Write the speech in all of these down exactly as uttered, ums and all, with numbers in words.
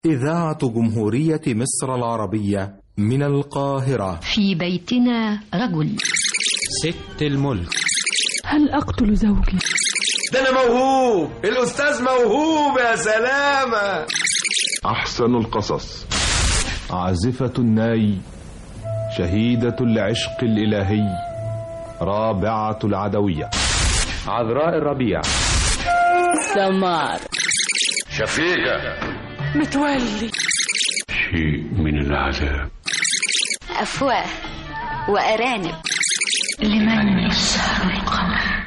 إذاعة جمهورية مصر العربية من القاهرة. في بيتنا رجل. ست الملك. هل أقتل زوجي؟ ده أنا موهوب، الأستاذ موهوب يا سلامة. أحسن القصص. عازفة الناي، شهيدة العشق الإلهي، رابعة العدوية، عذراء الربيع، سمار، شفيقة، متولي، شيء من العذاب، أفواه وأرانب، لمن يسهر القمر.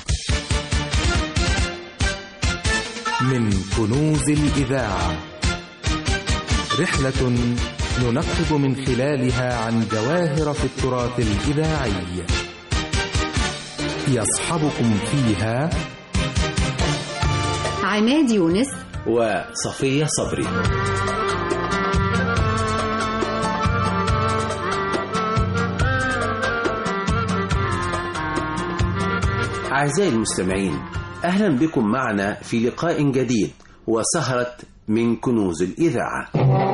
من كنوز الإذاعة، رحلة ننقب من خلالها عن جواهر في التراث الإذاعي. يصحبكم فيها عماد يونس وصفية صبري. أعزائي المستمعين، أهلا بكم معنا في لقاء جديد وسهرة من كنوز الإذاعة.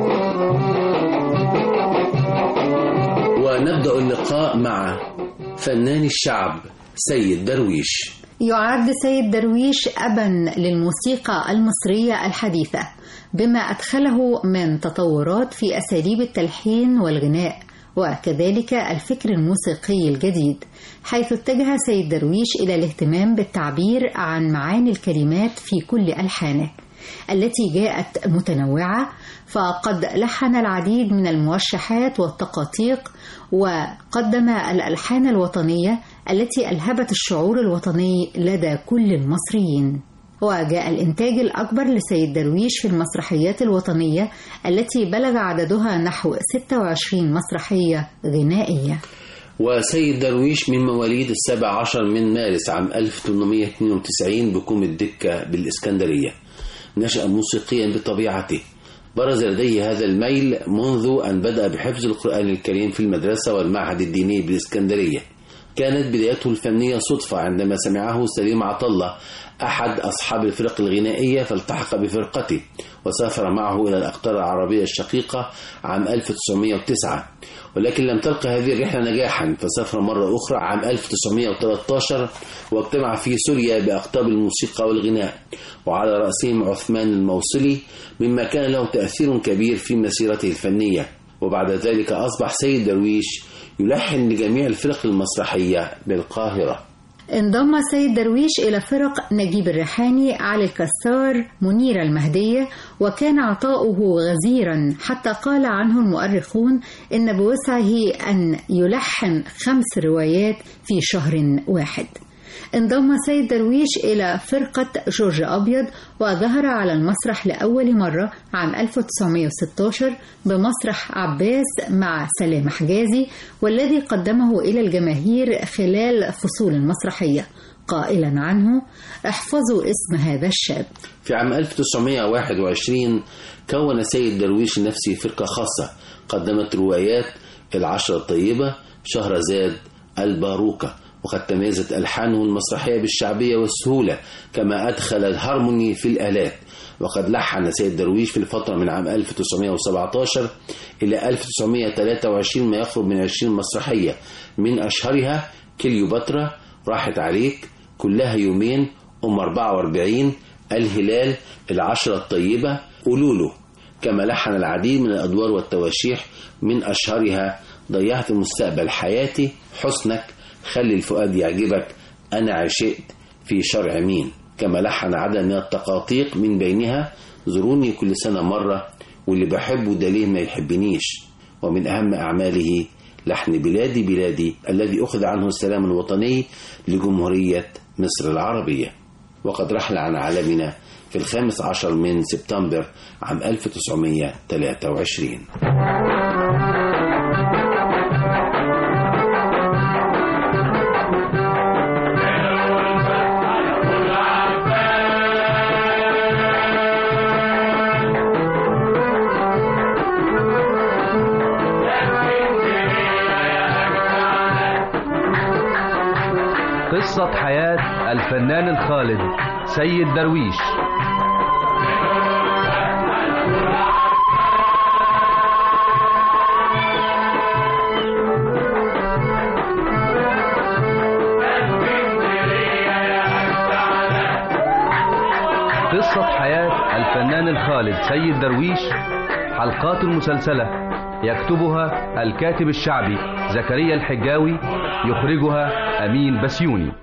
ونبدأ اللقاء مع فنان الشعب سيد درويش. يعد سيد درويش أبا للموسيقى المصرية الحديثة، بما أدخله من تطورات في أساليب التلحين والغناء، وكذلك الفكر الموسيقي الجديد، حيث اتجه سيد درويش إلى الاهتمام بالتعبير عن معاني الكلمات في كل ألحانه التي جاءت متنوعة، فقد لحن العديد من الموشحات والتقاطيق، وقدم الألحان الوطنية التي ألهبت الشعور الوطني لدى كل المصريين. وجاء الإنتاج الأكبر لسيد درويش في المسرحيات الوطنية التي بلغ عددها نحو ستة وعشرين مسرحية غنائية. وسيد درويش من مواليد السابع عشر من مارس عام ألف وثمانمائة واثنين وتسعين بكوم الدكة بالإسكندرية. نشأ موسيقيا بطبيعته، برز لديه هذا الميل منذ أن بدأ بحفظ القرآن الكريم في المدرسة والمعهد الديني بالإسكندرية. كانت بدايته الفنية صدفة عندما سمعه سليم عطلة أحد أصحاب الفرق الغنائية فالتحق بفرقته، وسافر معه إلى الأقطار العربية الشقيقة عام ألف وتسعمائة وتسعة، ولكن لم تلقى هذه الرحلة نجاحا، فسافر مرة أخرى عام ألف وتسعمائة وثلاثة عشر واجتمع في سوريا بأقطاب الموسيقى والغناء، وعلى رأسهم عثمان الموصلي، مما كان له تأثير كبير في مسيرته الفنية. وبعد ذلك أصبح سيد درويش يلحن لجميع الفرق المسرحية بالقاهرة. انضم سيد درويش إلى فرق نجيب الريحاني، علي الكسار، منيرة المهدية، وكان عطاؤه غزيرا حتى قال عنه المؤرخون إن بوسعه أن يلحن خمس روايات في شهر واحد. انضم سيد درويش إلى فرقة جورج أبيض، وظهر على المسرح لأول مرة عام ألف وتسعمائة وستة عشر بمسرح عباس مع سلام حجازي، والذي قدمه إلى الجماهير خلال فصول المسرحية قائلا عنه: احفظوا اسم هذا الشاب. في عام ألف وتسعمائة وواحد وعشرين كون سيد درويش لنفسه فرقة خاصة قدمت روايات العشرة الطيبة، شهرزاد، الباروكة، وقد تميزت ألحانه المسرحية بالشعبية والسهولة، كما أدخل الهارموني في الآلات. وقد لحن سيد درويش في الفترة من عام ألف وتسعمائة وسبعة عشر إلى ألف وتسعمائة وثلاثة وعشرين ما يقرب من عشرين مسرحية، من أشهرها كليوباترا، راحت عليك، كلها يومين، أم أربعة وأربعين، الهلال، العشرة الطيبة، قولوله. كما لحن العديد من الأدوار والتواشيح، من أشهرها ضيعت المستقبل حياتي، حسنك، خلي الفؤاد يعجبك، أنا عشقت، في شرع مين. كما لحن عدد من التقاطيق، من بينها زوروني كل سنة مرة، واللي بحبه ده ليه ما يحبنيش. ومن أهم أعماله لحن بلادي بلادي، الذي أخذ عنه السلام الوطني لجمهورية مصر العربية. وقد رحل عن عالمنا في الخامس عشر من سبتمبر عام ألف وتسعمائة وثلاثة وعشرين. قصة حياة الفنان الخالد سيد درويش. الخالد سيد درويش حلقات مسلسلة يكتبها الكاتب الشعبي زكريا الحجاوي، يخرجها أمين بسيوني.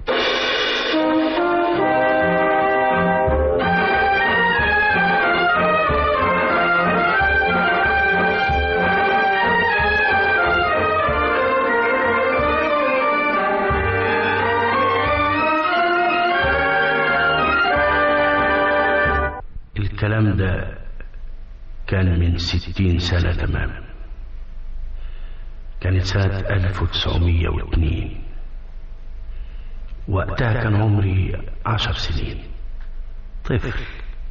الكلام ده كان من ستين سنة تماما. كانت سنة ألف وتسعمية واثنين، وقتها كان عمري عشر سنين، طفل.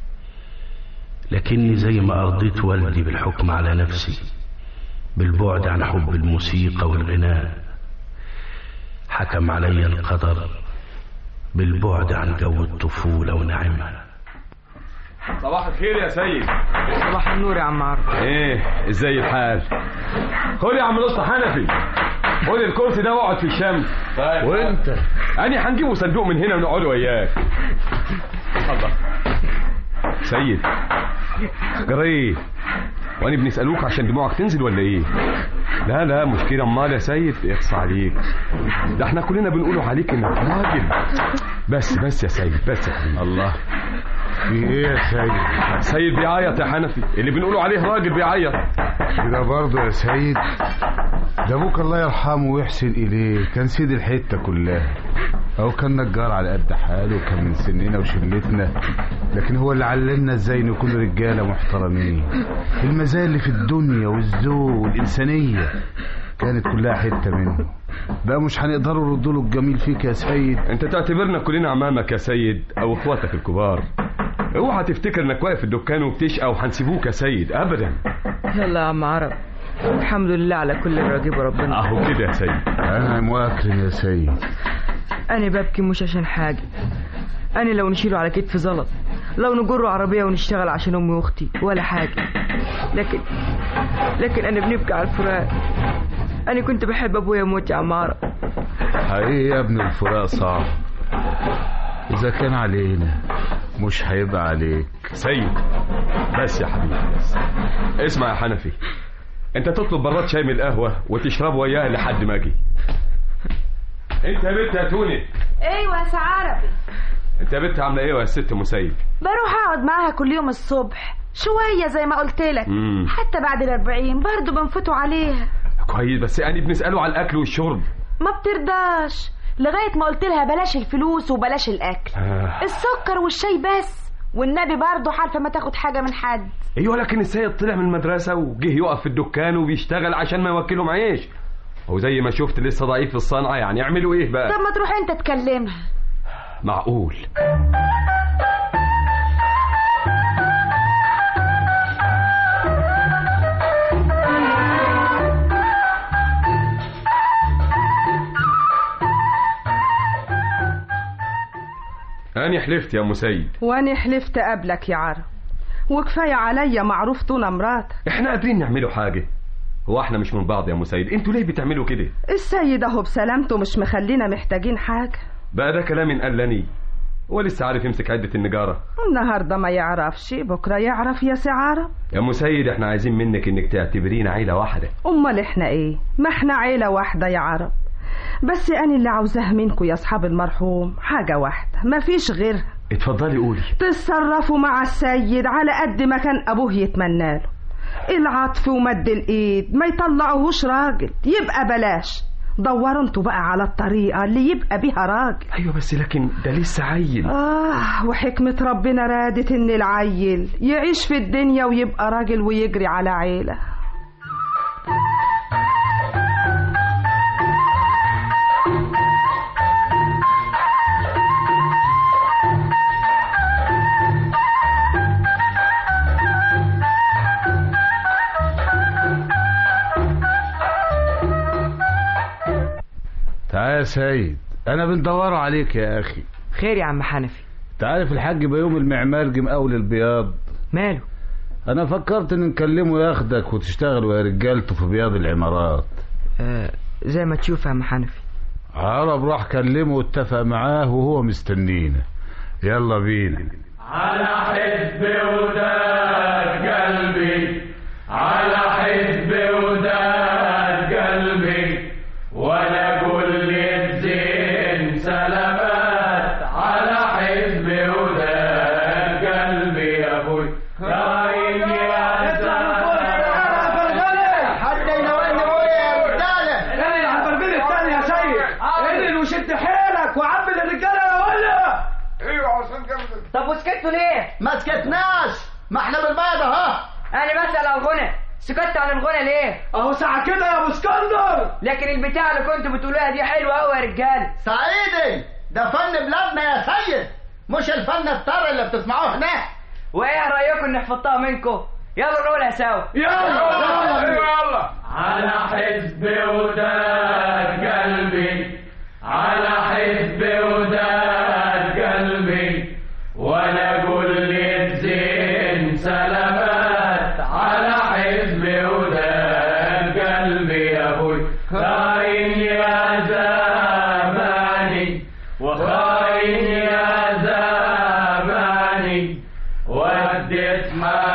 لكني زي ما أرضيت والدي بالحكم على نفسي بالبعد عن حب الموسيقى والغناء، حكم علي القدر بالبعد عن جو الطفولة ونعمها. صباح الخير يا سيد. صباح النور يا عم عرب. ايه ازاي الحال؟ خد يا عم نص حنفي، خد الكرسي ده واقعد في الشمس. طيب وانت؟ انا هنجيبه صندوق من هنا ونقعد وياك. اتفضل. سيد جري، وانا بنسألوك عشان دموعك تنزل ولا ايه؟ لا لا مش كده امال يا سيد، اقصى عليك، ده احنا كلنا بنقولوا عليك انك راجل. بس بس يا سيد، بس يا حبيبي. الله، في ايه يا سيد؟ سيد بيعيط يا حنفي، اللي بنقولوا عليه راجل بيعيط. كده برضه يا سيد؟ ده ابوك الله يرحمه ويحسن اليه كان سيد الحته كلها، هو كان نجار على قد حاله وكان من سننا وشلتنا، لكن هو اللي علمنا ازاي نكون رجاله محترمين. المزايا اللي في الدنيا والذوق والانسانيه كانت كلها حته منه، بقى مش هنقدروا نردوا له الجميل فيك يا سيد. انت تعتبرنا كلنا امامك يا سيد او اخواتك الكبار، اوعى تفتكر انك واقف في الدكان وبتشقى وهنسيبوك يا سيد ابدا. يلا يا عم عرب، الحمد لله على كل الراجب ربنا. اهو كده يا سيد. انا مؤكرم يا سيد. انا ببكي مش عشان حاجه، انا لو نشيله على كتف زلط، لو نجره عربيه ونشتغل عشان امي واختي ولا حاجه، لكن لكن انا بنبكي على الفراق. انا كنت بحب ابويا موت يا عم عرب. حقيقي يا ابن، الفراق صعب، اذا كان علينا مش هيبقى عليك. سيد بس يا حبيبي بس. اسمع يا حنفي، انت تطلب براد شاي من القهوه وتشرب وياه لحد ما اجي. انت يا بنت يا توني. ايوه يا سعاربي. انت يا بنت عامله ايه يا ست مسيب؟ بروح اقعد معاها كل يوم الصبح شويه زي ما قلت لك، مم. حتى بعد الاربعين برضه بنفتوا عليها. كويس، بس يعني بنساله على الاكل والشرب. ما بترضاش لغايه ما قلت لها بلاش الفلوس وبلاش الاكل، آه. السكر والشاي بس، والنبي برضه حالفه ما تاخد حاجه من حد. ايوه، لكن السيد طلع من المدرسه وجه يقف في الدكان وبيشتغل عشان ما يوكلهم عيش، وزي ما شفت لسه ضعيف في الصنعه، يعني يعملوا ايه بقى؟ طب ما تروح انت تكلمها. معقول؟ أنا حلفت يا مسيد. وأنا حلفت قبلك يا عرب، وكفاية عليا معروف طول مراتك. احنا قادرين نعملوا حاجة، هو احنا مش من بعض يا مسيد؟ انتوا ليه بتعملوا كده؟ السيد اهو بسلامته مش مخلينا محتاجين حاجة. بقى ده كلام قلني، هو لسه عارف يمسك عدة النجارة؟ النهاردة ما يعرفش بكرة يعرف يا سي عرب. يا مسيد احنا عايزين منك انك تعتبرينا عيلة واحدة. امال احنا ايه؟ ما احنا عيلة واحدة يا عرب، بس أنا اللي عاوزاه منكم يا أصحاب المرحوم حاجة واحدة مفيش غيرها. اتفضلي قولي. تتصرفوا مع السيد على قد ما كان أبوه يتمناله، العطف ومد الإيد، ما يطلعوهوش راجل، يبقى بلاش. دوروا انتوا بقى على الطريقة اللي يبقى بيها راجل. أيوة بس لكن ده لسه عيل. آه، وحكمة ربنا رادت إن العيل يعيش في الدنيا ويبقى راجل ويجري على عيلة. تعال يا سيد، انا بندوروا عليك يا اخي. خير يا عم حنفي؟ تعرف الحاج بيوم المعمار جه مقاول البياض؟ ماله؟ انا فكرت ان نكلمه ياخدك وتشتغلوا يا رجالته في بياض العمارات. آه زي ما تشوف يا عم حنفي. عرب راح كلمه واتفق معاه وهو مستنينا. يلا بينا. على حزب وداد قلبي، على حزب وداد قلبي، ولا كل الزين سلامات على حزب وداد قلبي يا ابوي. رايك يا حتى ينولني ابويا يا رجاله. ايه على البربيل الثاني يا سيد، انقل وشد حيلك وعبي الرجاله يا ولا. ايوه عشان كده. طب وسكتوا ليه؟ ما سكتناش، ما احنا بالبيض اهو. انا بسأل على الغنى، سكتوا عن الغنى ليه؟ اهو ساعة كده يا ابو اسكندر. لكن البتاع اللي كنتوا بتقولوها دي حلوه قوي يا رجاله. سعيدي ده فن بلادنا يا سيد، مش الفن الطري اللي بتسمعوه هناك. وايه رايكم نحفظها منكم؟ يلا نقولها سوا. يلا يلا يلا. على حزب وداد قلبي، على حزب وداد قلبي، ولا كل الزين سلامات على حزب وداد قلبي يا ابوي. خاين يا زماني وخاين يا زماني، وديت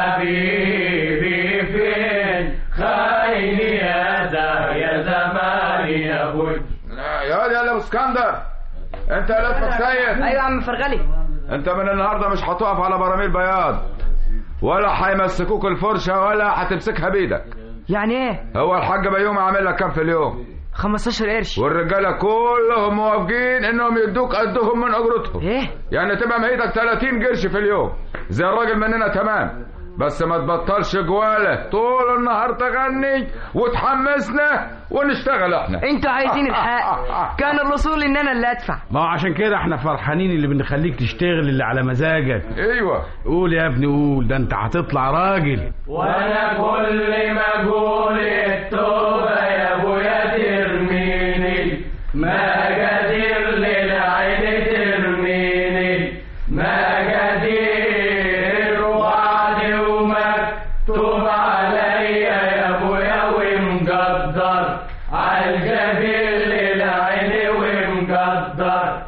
حبيبي فين؟ خاين يا ز- يا زماني يا ابوي. يا واد يا ابو اسكندر، انت يا لطفك سيد. ايوه يا عم فرغلي. انت من النهارده مش هتقف على براميل بياض، ولا هيمسكوك الفرشه ولا هتمسكها بايدك. يعني ايه؟ هو الحاج بيومي عامل لك كام في اليوم؟ خمستاشر قرش. والرجاله كلهم موافقين انهم يدوك قدهم من اجرتهم. ايه؟ يعني تبقى ميتك تلاتين قرش في اليوم زي الراجل مننا تمام. بس ما تبطلش جواله طول النهار تغني وتحمسنا ونشتغل احنا. انتوا عايزين الحق، كان الرسول ان انا اللي ادفع. ما هو عشان كده احنا فرحانين اللي بنخليك تشتغل اللي على مزاجك. ايوه قول يا ابني قول، ده انت هتطلع راجل. وانا كل ما اقول التوبه يا ابويا ترميني، ما قادر للعين ترميني، ما قادر وعد ومكتوب عليا يا ابويا ومقدر عالجبين للعين ومقدر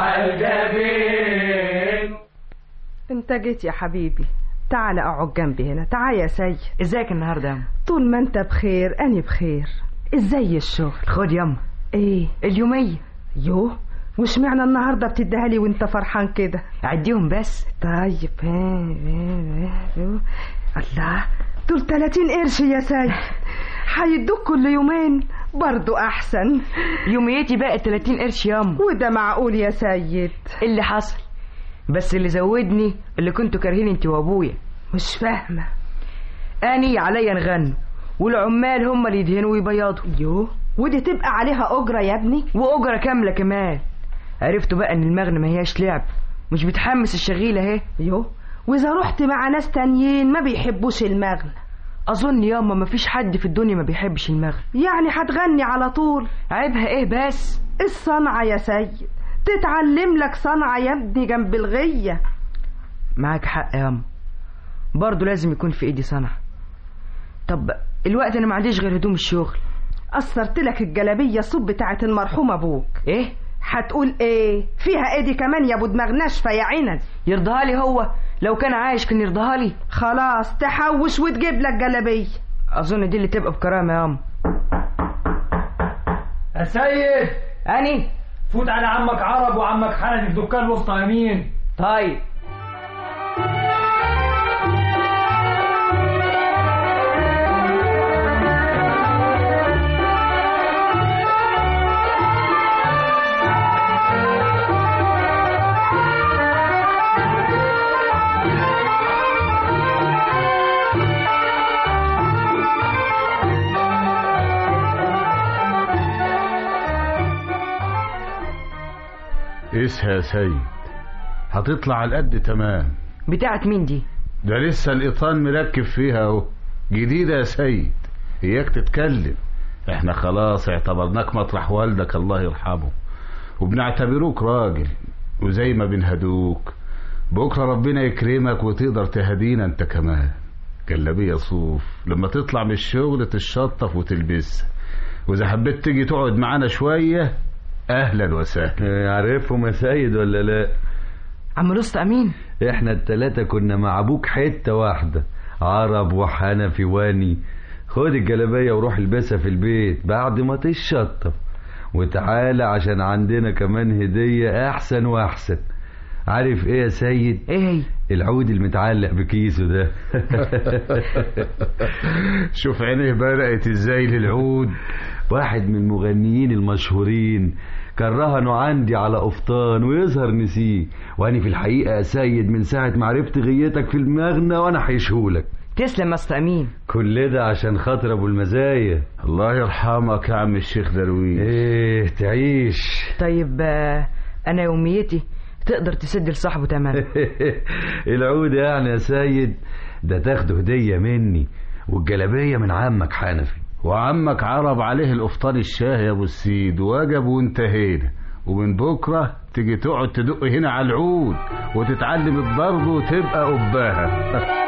عالجبين. انت جيت يا حبيبي، تعال اقعد جنبي هنا. تعال يا سيد. ازيك النهارده ياما؟ طول ما انت بخير انا بخير. ازاي الشغل؟ خد ياما. ايه؟ اليوميه. يوه، وش معنى النهارده بتديها لي وانت فرحان كده؟ عديهم بس. طيب. الله، دول تلاتين قرش يا سيد، هيدوك كل يومين برضو احسن. يوميتي بقى تلاتين قرش ياما. وده معقول يا سيد؟ اللي حصل بس اللي زودني اللي كنتوا كارهين انت وابويا. مش فاهمه. اني عليا نغنوا والعمال هم اللي يدهنوا ويبيضوا. يوه، ودي تبقى عليها اجره يا ابني؟ واجره كامله كمان. عرفتوا بقى ان المغنى ما هياش لعب، مش بتحمس الشغيله اهي. يوه، واذا رحت مع ناس تانيين ما بيحبوش المغنى. اظن ياما ما فيش حد في الدنيا ما بيحبش المغنى. يعني هتغني على طول؟ عيبها ايه بس؟ الصنعه يا سيد، تتعلم لك صنعه يا ابني جنب الغيه. معاك حق ياما، برضو لازم يكون في ايدي صنعه. طب الوقت انا ما عنديش غير هدوم الشغل. قصرت لك الجلابيه الصوب بتاعت المرحوم ابوك. ايه؟ هتقول ايه؟ فيها ايدي كمان يا ابو دماغ ناشفه يا عند. يرضاها لي هو؟ لو كان عايش كان يرضاها لي. خلاص تحوش وتجيب لك جلابيه. اظن دي اللي تبقى بكرامه يا ام. يا سيد اني فوت على عمك عرب وعمك حنفي في دكان وسط يمين. طيب. اسها يا سيد، هتطلع على قد تمام. بتاعت مين دي؟ ده لسه القطان مركب فيها اهو، جديدة يا سيد. اياك تتكلم، احنا خلاص اعتبرناك مطرح والدك الله يرحمه، وبنعتبروك راجل، وزي ما بنهدوك بكرة ربنا يكرمك وتقدر تهدينا انت كمان. جلابية صوف لما تطلع من الشغل تشطف وتلبسها، واذا حبيت تيجي تقعد معانا شوية اهلا وسهلا. عارفهم يا سيد ولا لا؟ عم لص امين. احنا التلاتة كنا مع ابوك حتة واحدة، عرب وحنفي واني. خد الجلابية وروح البسها في البيت بعد ما تشطف، وتعالى عشان عندنا كمان هدية احسن واحسن. عارف ايه يا سيد؟ ايه؟ العود المتعلق بكيسه ده. شوف عينيه بدأت ازاي للعود. واحد من المغنيين المشهورين كان رهنه عندي على قفطان ويظهر نسيه، وانا في الحقيقة يا سيد من ساعة ما عرفت غيتك في المغنى وانا حيشهولك. تسلم يا اسطى امين. كل ده عشان خاطر ابو المزايا. الله يرحمك يا عم الشيخ درويش. ايه تعيش. طيب انا يوميتي تقدر تسد لصاحبه تمام. العود يعني يا سيد ده تاخده هدية مني، والجلابية من عمك حنفي. وعمك عرب عليه القفطان الشاه يا ابو السيد، وجب وانتهينا. ومن بكرة تيجي تقعد تدق هنا على العود وتتعلم الضرب وتبقى قباها.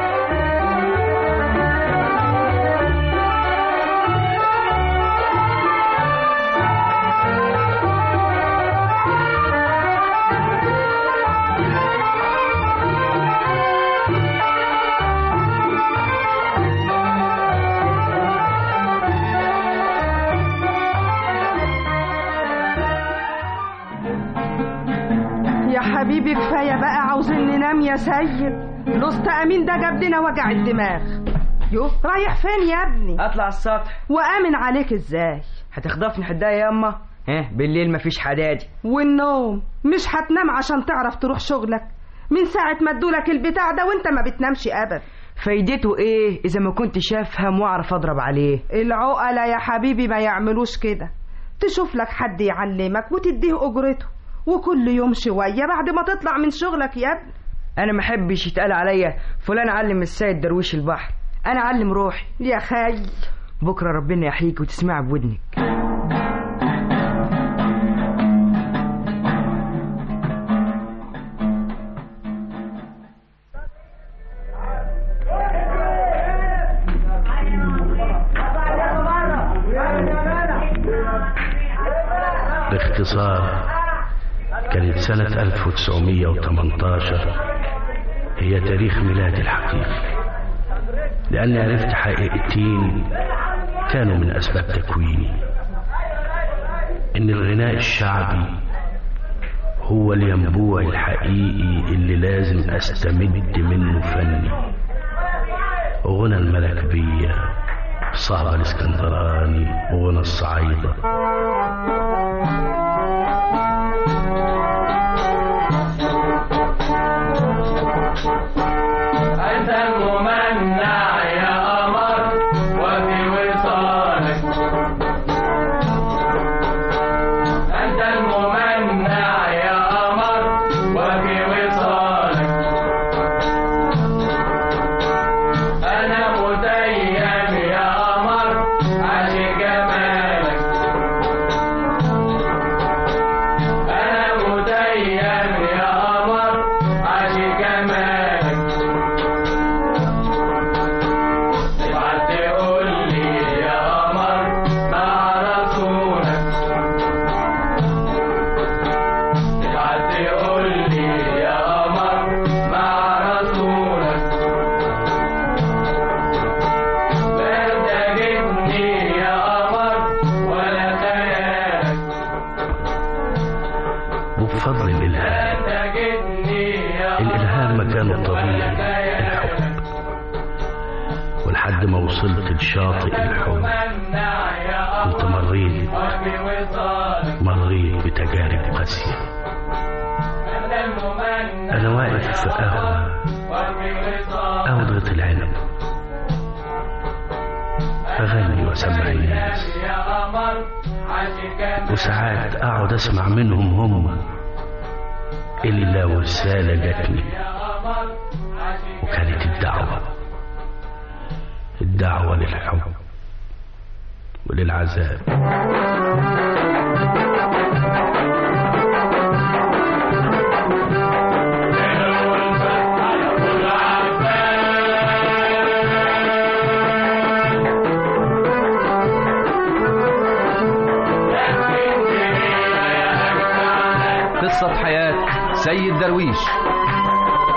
حبيبي كفايه بقى، عاوزين ننام يا سيد. الاسطى امين ده جاب لنا وجع الدماغ. يو رايح فين يا ابني؟ اطلع السطح. وامن عليك ازاي؟ هتخطفني حدايه يا اما؟ ها بالليل مفيش حدادي. والنوم مش هتنام عشان تعرف تروح شغلك؟ من ساعه ما ادولك البتاع ده وانت ما بتنامش ابدا. فايدته ايه اذا ما كنتش افهم واعرف اضرب عليه؟ العقله يا حبيبي ما يعملوش كده. تشوف لك حد يعلمك وتديه اجرته، وكل يوم شوية بعد ما تطلع من شغلك يا ابني. أنا ما حبش يتقال عليا فلان علم السيد درويش البحر، أنا علم روحي يا خي. بكرة ربنا يحييك وتسمع بودنك. باختصار كانت سنة ألف وتسعمية وتمنتاشر هي تاريخ ميلادي الحقيقي، لأني عرفت حقيقتين كانوا من أسباب تكويني: إن الغناء الشعبي هو الينبوع الحقيقي اللي لازم أستمد منه فني. غنى الملكبية، صهبة الاسكندراني، وغنى الصعايدة. أنت الممنع يا قمر وفي وصالك، أنت الممنع يا قمر وفي وصالك، أنا متيم يا قمر عشق جمالك، أنا متيم يا قمر عشق جمالك. تبعت تقول لي يا قمر مع رسولك، تبعت تقول لي يا قمر مع رسولك، لا تجدني يا قمر ولا خيالك، وبفضل الإلهام. الإلهام مكانه الطبيعي الحب، ولحد ما وصلت لشاطئ الحب كنت مريت مريت بتجارب قاسية. أنا واقف في قهوة قهوة العنب، أغني وأسمع الناس، وساعات أقعد أسمع منهم هم إلا ورسالة جاتني، وكانت الدعوة الدعوة للحب وللعذاب. قصة حياة سيد درويش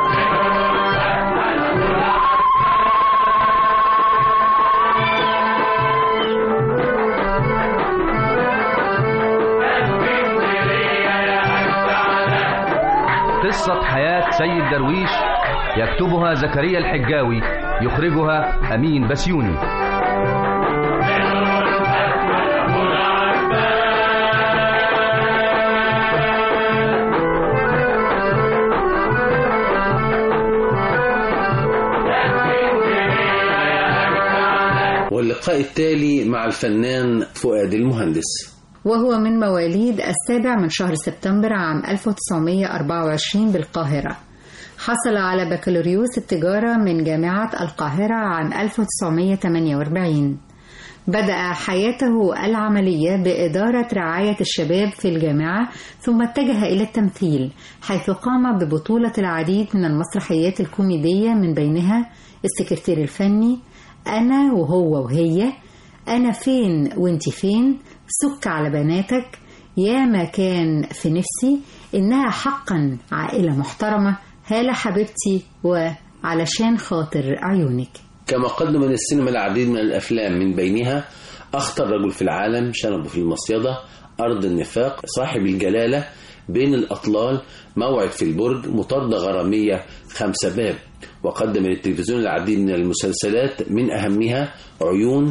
قصة حياة سيد درويش يكتبها زكريا الحجاوي، يخرجها أمين بسيوني. واللقاء التالي مع الفنان فؤاد المهندس، وهو من مواليد السابع من شهر سبتمبر عام ألف وتسعمائة وأربعة وعشرين بالقاهرة. حصل على بكالوريوس التجارة من جامعة القاهرة عام ألف وتسعمائة وثمانية وأربعين. بدأ حياته العملية بإدارة رعاية الشباب في الجامعة، ثم اتجه إلى التمثيل، حيث قام ببطولة العديد من المسرحيات الكوميدية، من بينها السكرتير الفني، أنا وهو وهي، أنا فين وانت فين، سك على بناتك، يا ما كان في نفسي، إنها حقا عائلة محترمة، هالة حبيبتي، وعلشان خاطر عيونك. كما قدم للسينما العديد من الأفلام، من بينها أخطر رجل في العالم، شنبه في المصيدة، أرض النفاق، صاحب الجلالة، بين الأطلال، موعد في البرج، مطاردة غرامية، خمسة باب. وقدم للتلفزيون العديد من المسلسلات، من أهمها عيون،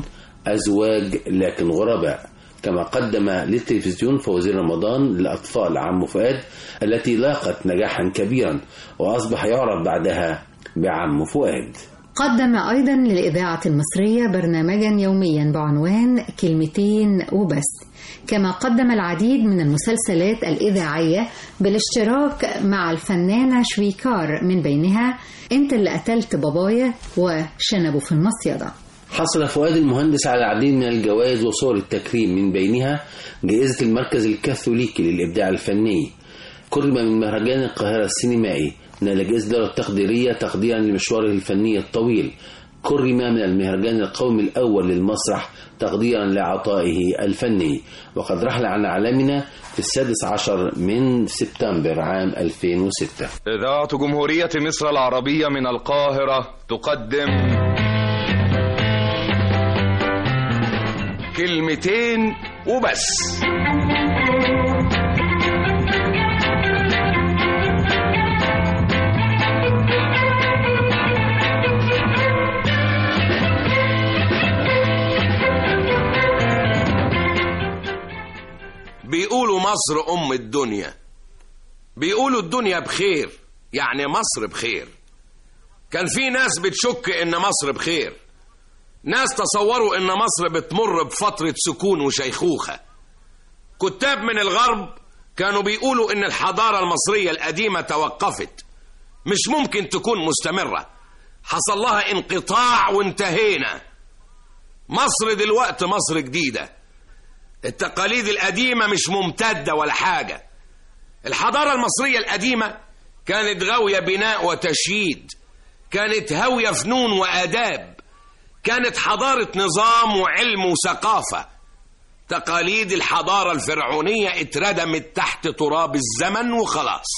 أزواج لكن غرباء. كما قدم للتلفزيون فوازير رمضان للأطفال عم فؤاد، التي لاقت نجاحا كبيرا، وأصبح يعرف بعدها بعم فؤاد. قدم أيضا للإذاعة المصرية برنامجا يوميا بعنوان كلمتين وبس. كما قدم العديد من المسلسلات الإذاعية بالاشتراك مع الفنانة شويكار، من بينها أنت اللي قتلت بابايا وشنبه في المصيدة. حصل فؤاد المهندس على العديد من الجوائز وصور التكريم، من بينها جائزة المركز الكاثوليكي للإبداع الفني. كرم من مهرجان القاهرة السينمائي، نال جائزة الدولة التقديرية تقديرا لمشواره الفني الطويل. كرم من المهرجان القومي الأول للمسرح تقديرا لعطائه الفني. وقد رحل عن عالمنا في السادس عشر من سبتمبر عام ألفين وستة. إذاعة جمهورية مصر العربية من القاهرة تقدم كلمتين وبس. بيقولوا مصر أم الدنيا، بيقولوا الدنيا بخير، يعني مصر بخير. كان في ناس بتشك إن مصر بخير، ناس تصوروا إن مصر بتمر بفترة سكون وشيخوخة. كتاب من الغرب كانوا بيقولوا إن الحضارة المصرية القديمة توقفت، مش ممكن تكون مستمرة، حصل لها انقطاع وانتهينا. مصر دلوقتي مصر جديدة، التقاليد القديمة مش ممتدة ولا حاجة. الحضارة المصرية القديمة كانت غاوية بناء وتشييد، كانت هاوية فنون وآداب، كانت حضارة نظام وعلم وثقافة. تقاليد الحضارة الفرعونية اتردمت تحت تراب الزمن وخلاص.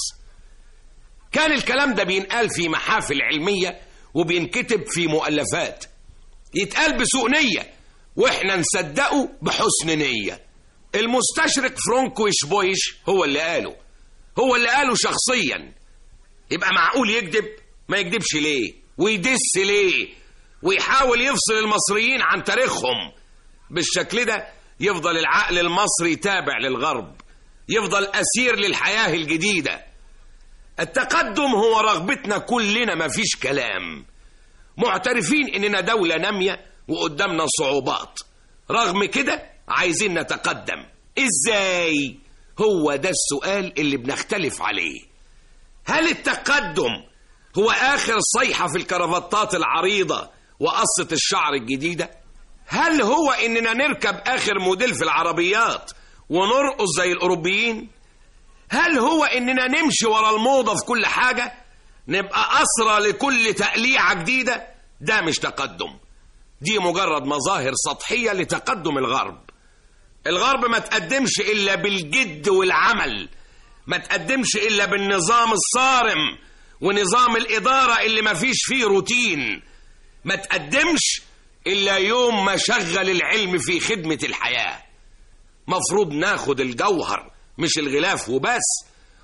كان الكلام ده بينقال في محافل علمية وبينكتب في مؤلفات، يتقال بسوء نية واحنا نصدقه بحسن نية. المستشرق فرانكويش بويش هو اللي قاله، هو اللي قاله شخصيا. يبقى معقول يكذب؟ ما يكذبش ليه ويدس ليه ويحاول يفصل المصريين عن تاريخهم؟ بالشكل ده يفضل العقل المصري تابع للغرب، يفضل أسير للحياة الجديدة. التقدم هو رغبتنا كلنا، مفيش كلام. معترفين إننا دولة نامية وقدامنا صعوبات، رغم كده عايزين نتقدم. إزاي؟ هو ده السؤال اللي بنختلف عليه. هل التقدم هو آخر صيحة في الكرافتات العريضة وقصة الشعر الجديدة؟ هل هو إننا نركب آخر موديل في العربيات ونرقص زي الأوروبيين؟ هل هو إننا نمشي ورا الموضة في كل حاجة، نبقى أسرى لكل تقليعة جديدة؟ ده مش تقدم، دي مجرد مظاهر سطحية لتقدم الغرب. الغرب ما تقدمش إلا بالجد والعمل، ما تقدمش إلا بالنظام الصارم ونظام الإدارة اللي ما فيش فيه روتين، ما تقدمش إلا يوم ما شغل العلم في خدمة الحياة. مفروض ناخد الجوهر مش الغلاف وبس،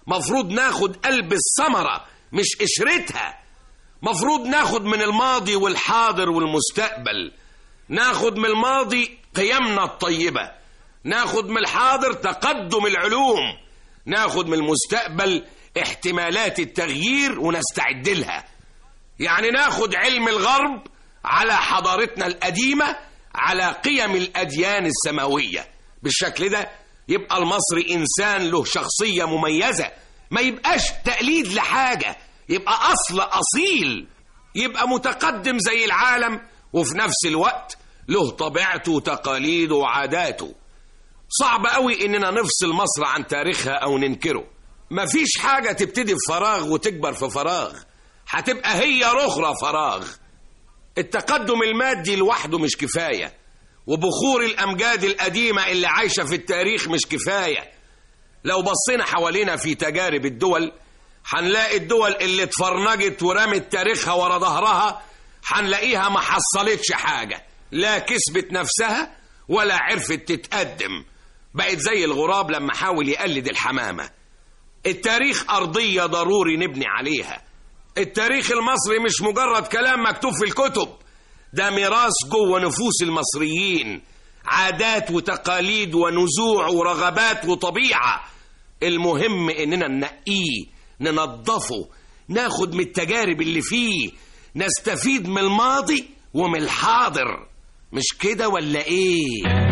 مفروض ناخد قلب الثمرة مش قشرتها. مفروض ناخد من الماضي والحاضر والمستقبل. ناخد من الماضي قيمنا الطيبة، ناخد من الحاضر تقدم العلوم، ناخد من المستقبل احتمالات التغيير ونستعد لها. يعني ناخد علم الغرب على حضارتنا القديمة، على قيم الأديان السماوية. بالشكل ده يبقى المصري إنسان له شخصية مميزة، ما يبقاش تقليد لحاجة، يبقى أصل أصيل، يبقى متقدم زي العالم وفي نفس الوقت له طبيعته وتقاليده وعاداته. صعب قوي إننا نفصل مصر عن تاريخها أو ننكره. مفيش حاجة تبتدي في فراغ وتكبر في فراغ، هتبقى هي رخرة فراغ. التقدم المادي لوحده مش كفاية، وبخور الأمجاد القديمة اللي عايشة في التاريخ مش كفاية. لو بصينا حوالينا في تجارب الدول هنلاقي الدول اللي اتفرنجت ورمت تاريخها ورا ظهرها هنلاقيها ما حصلتش حاجة، لا كسبت نفسها ولا عرفت تتقدم، بقت زي الغراب لما حاول يقلد الحمامة. التاريخ أرضية ضروري نبني عليها. التاريخ المصري مش مجرد كلام مكتوب في الكتب، ده ميراث جوه نفوس المصريين، عادات وتقاليد ونزوع ورغبات وطبيعة. المهم إننا ننقيه، ننظفه، ناخد من التجارب اللي فيه، نستفيد من الماضي ومن الحاضر. مش كده ولا ايه؟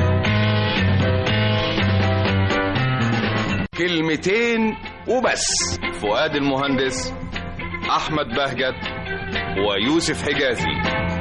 كلمتين وبس. فؤاد المهندس، أحمد بهجت، ويوسف حجازي.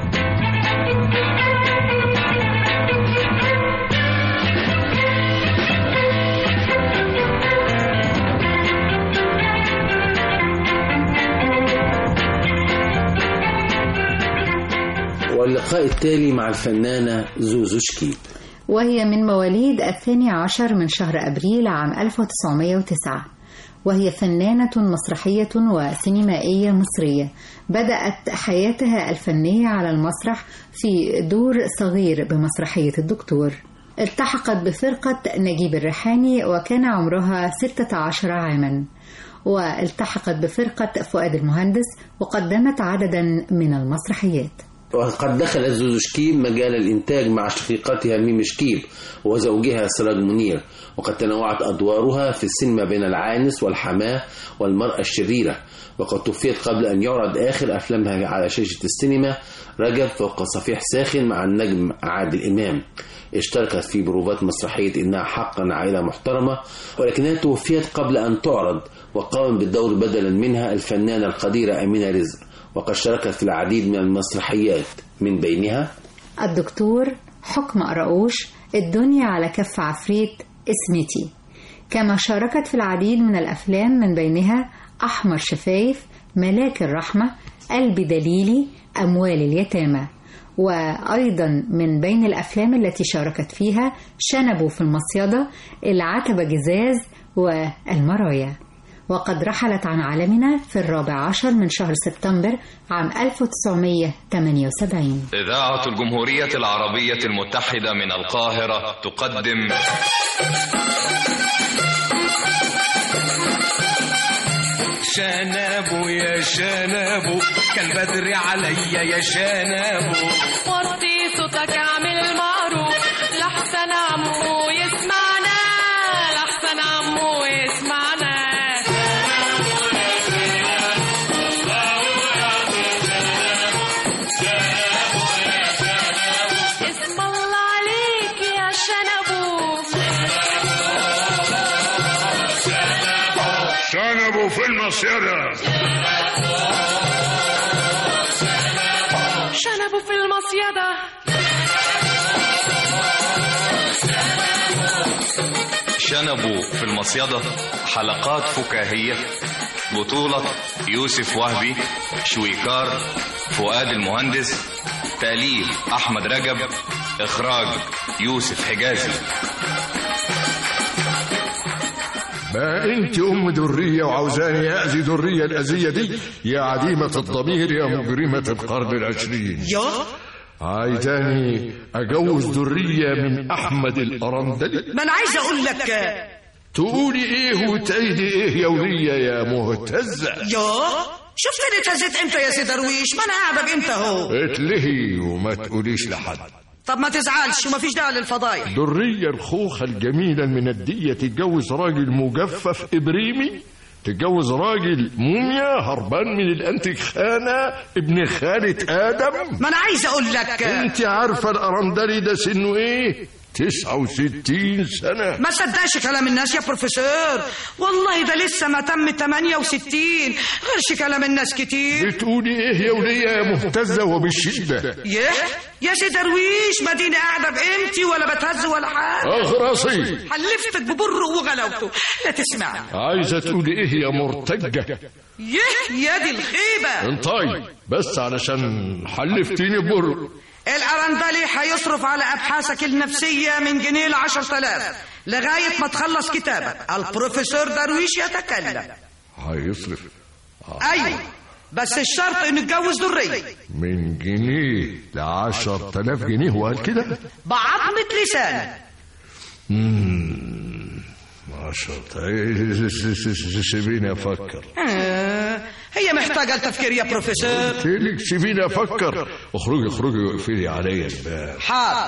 واللقاء التالي مع الفنانة زوزو شكيب، وهي من مواليد الثاني عشر من شهر أبريل عام ألف وتسعمائة وتسعة، وهي فنانة مسرحية وسينمائية مصرية. بدأت حياتها الفنية على المسرح في دور صغير بمسرحية الدكتور. التحقت بفرقة نجيب الريحاني وكان عمرها ستة عشر عاما، والتحقت بفرقة فؤاد المهندس وقدمت عددا من المسرحيات. وقد دخلت زوزو شكيب مجال الإنتاج مع شقيقتها ميم شكيب وزوجها سراج منير، وقد تنوعت أدوارها في السينما بين العانس والحماة والمرأة الشريرة. وقد توفيت قبل أن يعرض آخر أفلامها على شاشة السينما، رجب فوق صفيح ساخن مع النجم عادل إمام. اشتركت في بروفات مسرحية إنها حقا عائلة محترمة، ولكنها توفيت قبل أن تعرض، وقام بالدور بدلا منها الفنانة القديرة أمينة رزق، وقد شاركت في العديد من المسرحيات من بينها الدكتور، حكم قراقوش، الدنيا على كف عفريت، اسمتي. كما شاركت في العديد من الأفلام من بينها أحمر شفايف، ملاك الرحمة، قلبي دليلي، أموال اليتامى. وأيضا من بين الأفلام التي شاركت فيها شنبوا في المصيدة، العتبة جزاز، والمرايا. وقد رحلت عن عالمنا في الرابع عشر من شهر سبتمبر عام ألف وتسعمائة وثمانية وسبعين. إذاعة الجمهورية العربية المتحدة من القاهرة تقدم شنبو يا شنبو، كالبدر عليا يا شنبو، وطي صوتك اعمل المعروف، لحسن عمو يسمعنا، لحسن عمو يسمعنا. اسم الله عليك يا شنبو، شنبو في المصيدة، شنبو في المصيدة. شنبو في المصيدة، حلقات فكاهية، بطولة يوسف وهبي، شويكار، فؤاد المهندس، تأليف أحمد رجب، إخراج يوسف حجازي. ما انت ام درية وعاوزاني اذي درية الاذية دي يا عديمة الضمير يا مجرمة القرن العشرين؟ يا عايزاني اجوز درية من احمد الارندلي؟ ما انا عايز اقول لك تقولي ايه وتأيدي ايه يا ولية يا مهتزة؟ يوه شفتني اتهزت امتى يا سي درويش؟ ما انا قاعده بامتى اهو. اتلهي وما تقوليش لحد. طب ما تزعلش وما فيش داعي للفضايح. درية الخوخة الجميلة المندية تتجوز راجل مجفف إبريمي؟ تتجوز راجل موميا هربان من الانتيك خانة ابن خالة آدم؟ ما أنا عايز أقول لك، أنت عارفة الأرندلي ده سنه إيه؟ تسعة وستين سنة. ما تصدقش كلام الناس يا بروفيسور، والله ده لسه ما تم تمانية وستين. غيرش كلام الناس كتير. بتقولي إيه يا ولية يا مهتزة وبالشدة؟ يه يا سي درويش، ما ديني قاعدة بقيمتي ولا بتهز ولا حاجة. أغرصي حلفتك ببر وغلوته لا تسمعني. عايزة تقولي إيه يا مرتجة؟ يه يا دي الخيبة. انطي بس علشان حلفتيني بر. الأرندلي هيصرف على أبحاثك النفسية من جنيه لعشر تلاف لغاية ما تخلص كتابك. البروفيسور درويش يتكلم. هيصرف؟ آه. أيوة بس الشرط إنه يتجوز درية. من جنيه لعشر تلاف جنيه هو قال كده؟ بعظمة لسانك. اممم عشر سيبيني أفكر. آه. هي محتاجة التفكير يا بروفيسور. قلتلك سيبيني أفكر. اخرجي اخرجي واقفلي عليا الباب. حاضر.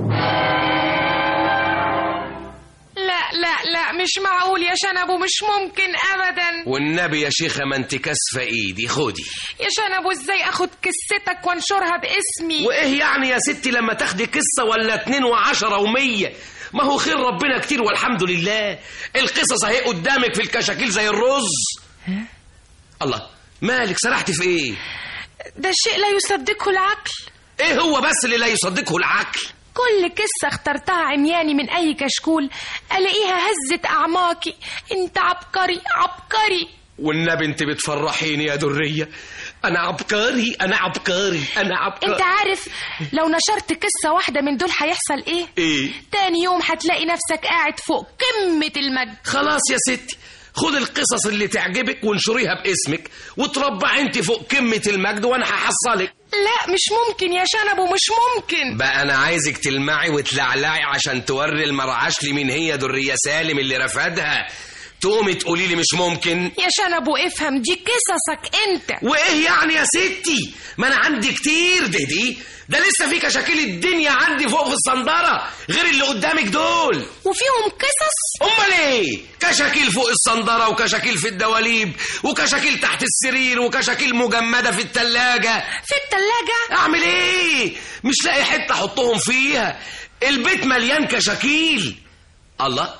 لا لا لا مش معقول يا شنبو، مش ممكن ابدا. والنبي يا شيخة ما انت كاسفة ايدي. خدي يا شنبو. ازاي اخد قصتك وانشرها باسمي؟ وايه يعني يا ستي لما تاخدي قصة ولا اتنين وعشرة ومية؟ ما هو خير ربنا كتير والحمد لله. القصص اهي قدامك في الكشاكيل زي الرز. ها؟ الله مالك سرحتي في ايه؟ ده شيء لا يصدقه العقل. ايه هو بس اللي لا يصدقه العقل؟ كل قصة اخترتها عمياني من اي كشكول الاقيها هزت اعماقي. انت عبقري عبقري. والنبي انت بتفرحيني يا درية. انا عبقري انا عبقري انا عبقري. انت عارف لو نشرت قصة واحدة من دول هيحصل ايه؟ ايه؟ تاني يوم هتلاقي نفسك قاعد فوق قمة المجد. خلاص يا ستي خد القصص اللي تعجبك وانشريها باسمك وتربع انت فوق قمة المجد وانا هحصلك. لا مش ممكن يا شنبو مش ممكن. بقى انا عايزك تلمعي وتلعلعي عشان توري المرعاش لي مين هي درية سالم اللي رفضها. تقومي تقولي لي مش ممكن. يا شنبو افهم دي قصصك انت. وايه يعني يا ستي؟ ما انا عندي كتير. ده دي ده لسه في كشاكيل الدنيا عندي فوق في الصندارة غير اللي قدامك دول. وفيهم قصص؟ امال ايه؟ كشاكيل فوق الصندارة وكشاكيل في الدواليب وكشاكيل تحت السرير وكشاكيل مجمدة في التلاجة. في التلاجة؟ اعمل ايه؟ مش لاقي حتة احطهم فيها. البيت مليان كشاكيل. الله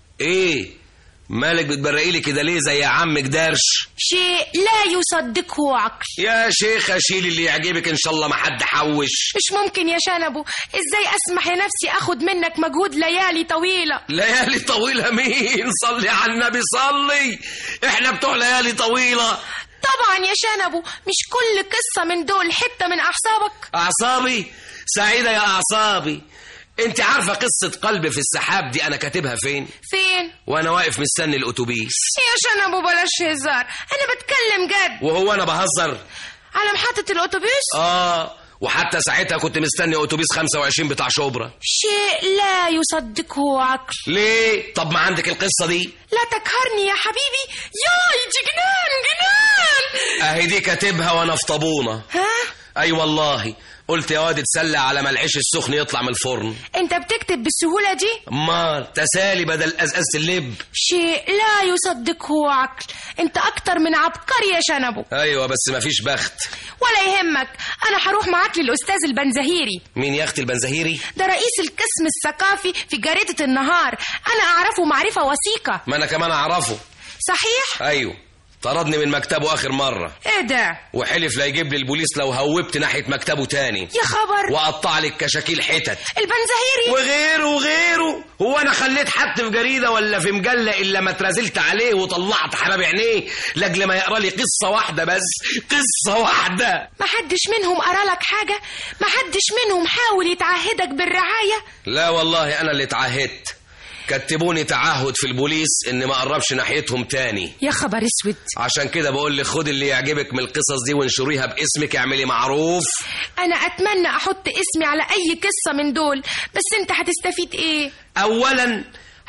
ايه مالك بتبرقي لي كده ليه زي عمك درش؟ شيء لا يصدقه عقل. يا شيخة شيل اللي يعجبك ان شاء الله ما حد حوش. مش ممكن يا شنبو. ازاي اسمح لنفسي اخد منك مجهود ليالي طويلة؟ ليالي طويلة مين؟ صلي على النبي صلي. احنا بتوع ليالي طويلة. طبعا يا شنبو. مش كل قصة من دول حتة من اعصابك؟ اعصابي سعيدة يا اعصابي. انت عارفة قصة قلب في السحاب دي انا كاتبها فين؟ فين؟ وانا واقف مستني الاتوبيس. يا شنبو بلاش هزار، انا بتكلم جد. وهو انا بهزر؟ على محطة الاتوبيس؟ اه وحتى ساعتها كنت مستني اتوبيس خمسة وعشرين بتاع شبرا. شيء لا يصدقه عقل. ليه؟ طب ما عندك القصة دي؟ لا تقهرني يا حبيبي. ياي دي جنان جنان. اهي دي كاتبها وانا في طابونة. ها؟ اي أيوة والله. قلت يا واد تسلى على ما العيش السخن يطلع من الفرن. انت بتكتب بالسهولة دي؟ امال تسالي بدل ازازة اللب. شيء لا يصدقه عقل. انت اكتر من عبقري يا شنبو. ايوه بس مفيش بخت. ولا يهمك، انا هروح معاك للاستاذ البنزهيري. مين يا اختي البنزهيري؟ ده رئيس القسم الثقافي في جريدة النهار. انا اعرفه معرفة وثيقة. ما انا كمان اعرفه. صحيح؟ ايوه طردني من مكتبه اخر مرة. ايه ده؟ وحلف لا يجيب لي البوليس لو هوبت ناحية مكتبه تاني. يا خبر. وقطع لك كشاكيل حتت. البنزهيري وغيره وغيره. هو انا خليت حد في جريدة ولا في مجلة الا ما اترازلت عليه وطلعت حباب عينيه لاجل ما يقرا لي قصة واحدة بس. قصة واحدة. ما حدش منهم قرا لك حاجة؟ ما حدش منهم حاول يتعهدك بالرعاية؟ لا والله انا اللي اتعهدت. كتبوني تعهد في البوليس ان ما اقربش ناحيتهم تاني. يا خبر اسود. عشان كده بقول لك خدي اللي يعجبك من القصص دي وانشريها باسمك. اعملي معروف. انا اتمنى احط اسمي على اي قصة من دول، بس انت هتستفيد ايه؟ اولا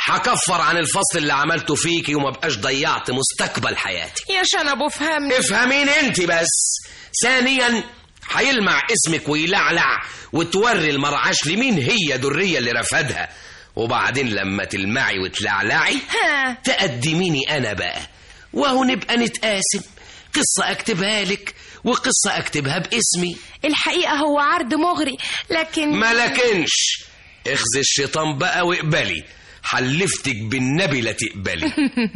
هكفر عن الفصل اللي عملته فيكي وما بقاش ضيعت مستقبل حياتي. يا شنب افهمني. افهمين انت بس. ثانيا هيلمع اسمك ويلعلع وتوري المرعاش لمين هي درية اللي رفدها، وبعدين لما تلمعي وتلعلعي تقدميني انا بقى، وهو نبقى نتقاسم، قصة اكتبها لك وقصة اكتبها باسمي. الحقيقة هو عرض مغري لكن ما لكنش. اخذي الشيطان بقى واقبلي، حلفتك بالنبي لا تقبلي.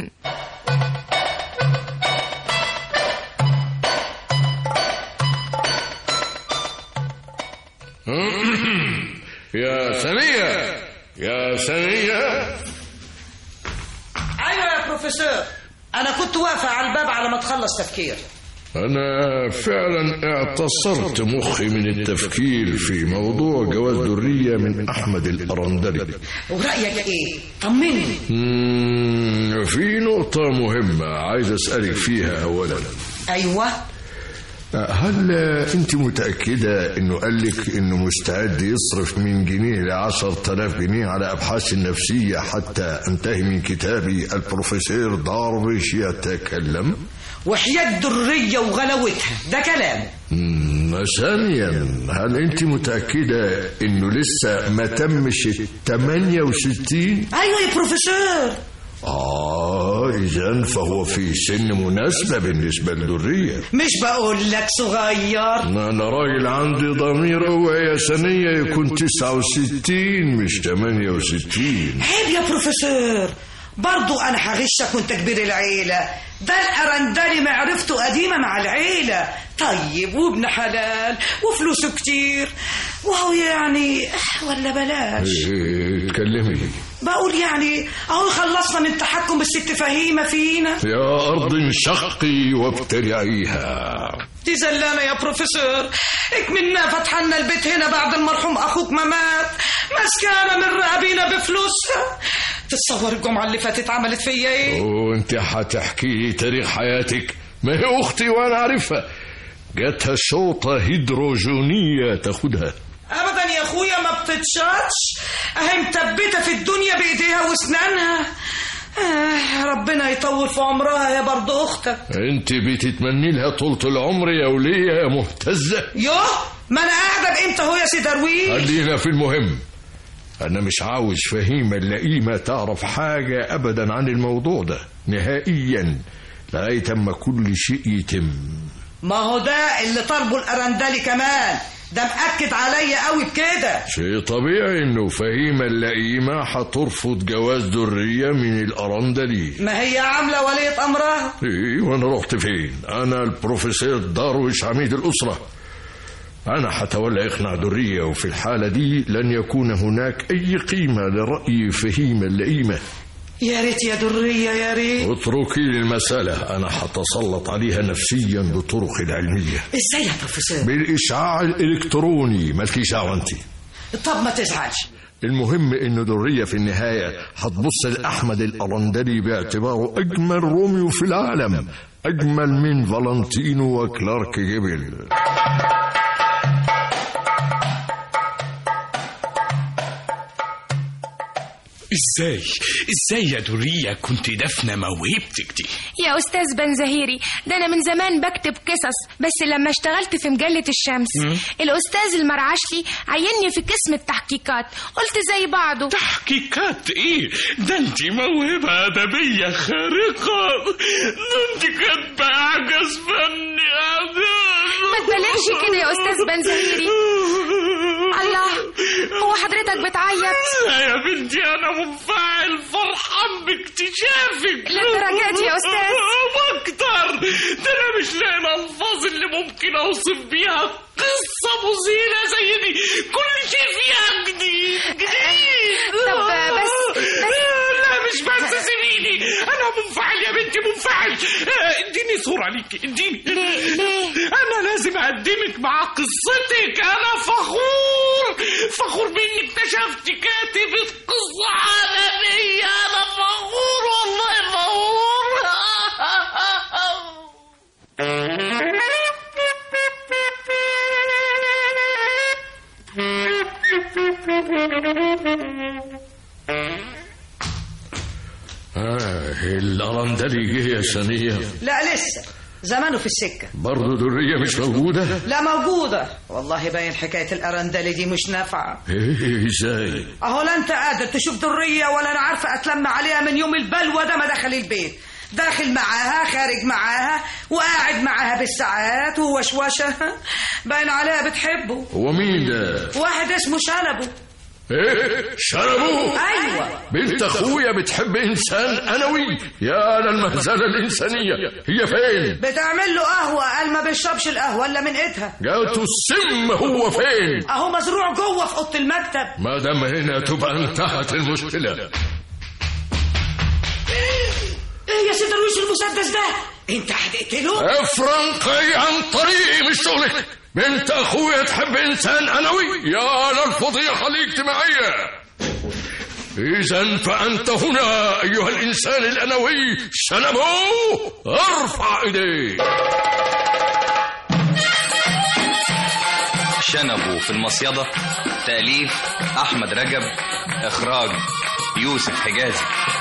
يا ثانية يا ثانية. ايوه يا بروفيسور، انا كنت واقفة على الباب على ما تخلص تفكير. أنا فعلا اعتصرت مخي من التفكير في موضوع جواز درية من أحمد الأرندلي. ورأيك إيه؟ طمني. في نقطة مهمة عايز أسألك فيها أولا. أيوة. هل أنت متأكدة إنه قالك إنه مستعد يصرف من جنيه لعشرة آلاف جنيه على أبحاث النفسية حتى أنتهي من كتابي البروفيسور دارويش يتكلم؟ وحياة درية وغلاوتها ده كلام. ثانيا، هل انت متأكدة انه لسه ما تمش ثمانية وستين؟ ايوه يا بروفيسور. اه اذا فهو في سن مناسبة بالنسبة للدرية. مش بقول لك صغير. انا راجل عندي ضمير، هو يا سنية يكون تسعة وستين مش ثمانية وستين. عيب يا بروفيسور، برضو انا هغشك وانت كبير العيلة. ده الأرندلي معرفته قديمة مع العيلة، طيب وابن حلال وفلوسه كتير، وهو يعني ولا بلاش. ايه اتكلمي. بقول يعني اهو خلصنا من تحكم بالست فهيمة فينا. يا أرض انشقي وابتلعيها. دي زلانة يا بروفيسور، اكملنا فتحنا البيت هنا بعد المرحوم أخوك ما مات، مسكانة من رقابينا بفلوسها. تتصور الجمعة اللي فاتت عملت فيا ايه؟ وانت هتحكي لي تاريخ حياتك؟ ما هي اختي وانا عارفها، جاتها شوطة هيدروجينية تاخدها. ابدا يا اخويا ما بتتشطش، اهي مثبتة في الدنيا بايديها واسنانها. آه ربنا يطول في عمرها يا برضه اختك. انت بتتمني لها طولة العمر يا ولية يا مهتزة. يوه ما انا قاعدة بامتى هو يا سي درويش. خلينا في المهم. أنا مش عاوز فهيمة اللئيمة تعرف حاجة أبدا عن الموضوع ده نهائيا لغاية أما كل شيء يتم. ما هو ده اللي طلبه الأرندلي كمان، ده مأكد عليا قوي بكده. شيء طبيعي إنه فهيمة اللئيمة هترفض جواز درية من الأرندلي. ما هي عاملة ولية أمرها. إيه وأنا رحت فين؟ أنا البروفيسور دارويش عميد الأسرة، أنا حتولى إقناع درية، وفي الحالة دي لن يكون هناك أي قيمة لرأي فهيمة اللئيمة. يا ريت يا درية يا ريت. اتركي لي المسألة، أنا حتسلط عليها نفسيا بطرق العلمية. إزاي يا بروفيسور؟ بالإشعاع الإلكتروني. مالكيش دعوة أنت. طب ما تزعلش. المهم إن درية في النهاية هتبص لأحمد الأرندلي باعتباره أجمل روميو في العالم، أجمل من فالنتينو وكلارك جيبل. ازاي ازاي يا درية كنت دفنة موهبتك دي؟ يا أستاذ بنزهيري، ده أنا من زمان بكتب قصص، بس لما اشتغلت في مجلة الشمس م? الأستاذ المرعشلي عيني في قسم التحقيقات، قلت زي بعضه. تحقيقات ايه؟ ده انت موهبة أدبية خارقة، ده انت كاتبة إعجاز فني. ما تبالغش كده يا أستاذ بنزهيري. الله، هو حضرتك بتعيط؟ لا يا بنتي أنا منفعل فرحان باكتشافك. للدرجات يا أستاذ؟ أكتر، ده أنا مش لاقي الألفاظ اللي ممكن أوصف بيها قصة مذهلة زي دي، كل شيء فيها جديد جديد. طب بس بس لا مش بس، سيبيني أنا منفعل يا بنتي منفعل. اديني صورة ليك، اديني. ليه ليه؟ أنا لازم أقدمك مع قصتك، أنا فخور فخور بإني اكتشفت كاتبة قصة عالمية، أنا فخور والله فخور. آه الأرندلي جه يا سنية؟ لا لسه، زمانه في السكة. برضه درية مش موجودة؟ لا موجودة والله. باين حكاية الأرندلي دي مش نافعة. ايه ازاي؟ اهو لا انت قادر تشوف درية ولا انا عارفة اتلم عليها من يوم البلوى ده ما دخل البيت. داخل معاها خارج معاها وقاعد معاها بالساعات ووشوشة. باين عليها بتحبه. هو مين ده؟ واحد اسمه شلبو. ايه شربوه؟ ايوه. بنت اخويا بتحب انسان انوي؟ يا للمهزله الانسانيه، هي فين؟ بتعمل له قهوه، قال ما بيشربش القهوه الا من ايدها. جاته السم، هو فين؟ اهو مزروع جوه في اوضه المكتب. ما دام هنا تبقى انتهت المشكله. ايه يا سيد درويش المسدس ده؟ انت هتقتله؟ افرنقي عن طريقي مش شغلك. بنت اخويا تحب انسان انوي؟ يا للفضيحه الاجتماعيه. اذا فانت هنا ايها الانسان الانوي شنبو، ارفع ايديك. شنبو في المصيدة، تأليف أحمد رجب، إخراج يوسف حجازي.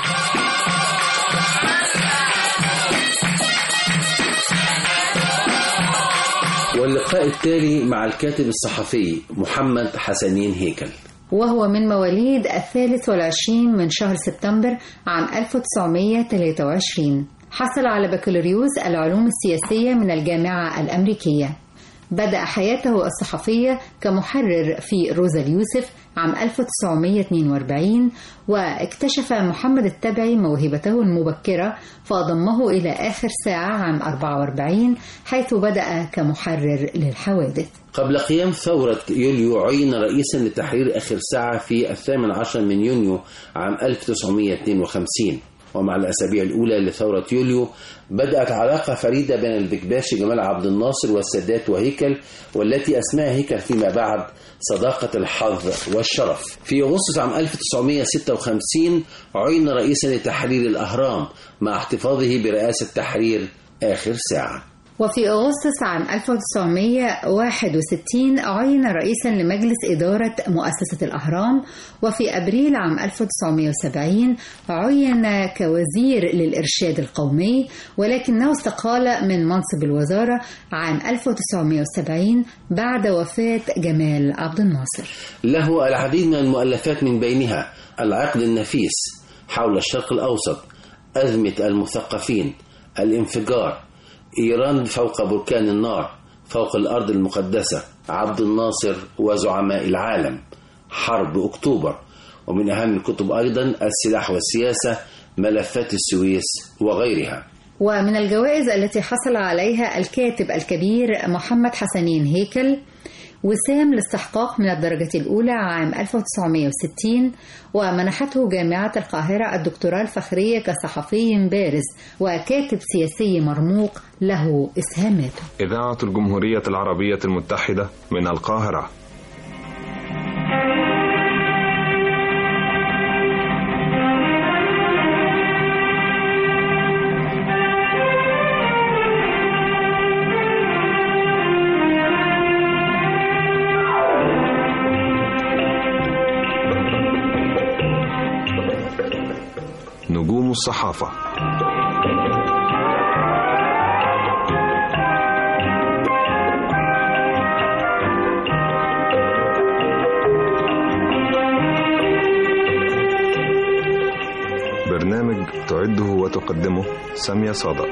واللقاء التالي مع الكاتب الصحفي محمد حسنين هيكل، وهو من مواليد الثالث والعشرين من شهر سبتمبر عام ألف وتسعمائة وثلاثة وعشرين. حصل على بكالوريوس العلوم السياسية من الجامعة الأمريكية. بدأ حياته الصحفية كمحرر في روزا اليوسف عام ألف وتسعمائة واثنين وأربعين، واكتشف محمد التبعي موهبته المبكرة فضمه إلى آخر ساعة عام أربعة وأربعين، حيث بدأ كمحرر للحوادث. قبل قيام ثورة يوليو عين رئيسا لتحرير آخر ساعة في الثامن عشر من يونيو عام ألف وتسعمائة واثنين وخمسين. ومع الأسابيع الأولى لثورة يوليو بدأت علاقة فريدة بين البكباشي جمال عبد الناصر والسادات وهيكل، والتي أسماها هيكل فيما بعد صداقة الحظ والشرف. في أغسطس عام ألف وتسعمائة وستة وخمسين عين رئيسا لتحرير الأهرام مع احتفاظه برئاسة تحرير آخر ساعة. وفي أغسطس عام ألف وتسعمائة وواحد وستين عين رئيسا لمجلس إدارة مؤسسة الأهرام. وفي أبريل عام ألف وتسعمائة وسبعين عين كوزير للإرشاد القومي، ولكنه استقال من منصب الوزارة عام ألف وتسعمائة وسبعين بعد وفاة جمال عبد الناصر. له العديد من المؤلفات، من بينها العقد النفيس، حول الشرق الأوسط، أزمة المثقفين، الانفجار، إيران فوق بركان النار، فوق الأرض المقدسة، عبد الناصر وزعماء العالم، حرب أكتوبر، ومن أهم الكتب أيضا السلاح والسياسة، ملفات السويس وغيرها. ومن الجوائز التي حصل عليها الكاتب الكبير محمد حسنين هيكل وسام الاستحقاق من الدرجة الأولى عام ألف وتسعمائة وستين، ومنحته جامعة القاهرة الدكتوراه الفخرية كصحفي بارز وكاتب سياسي مرموق له إسهاماته. إذاعة الجمهورية العربية المتحدة من القاهرة. نجوم الصحافة. برنامج تعده وتقدمه سامية صادق.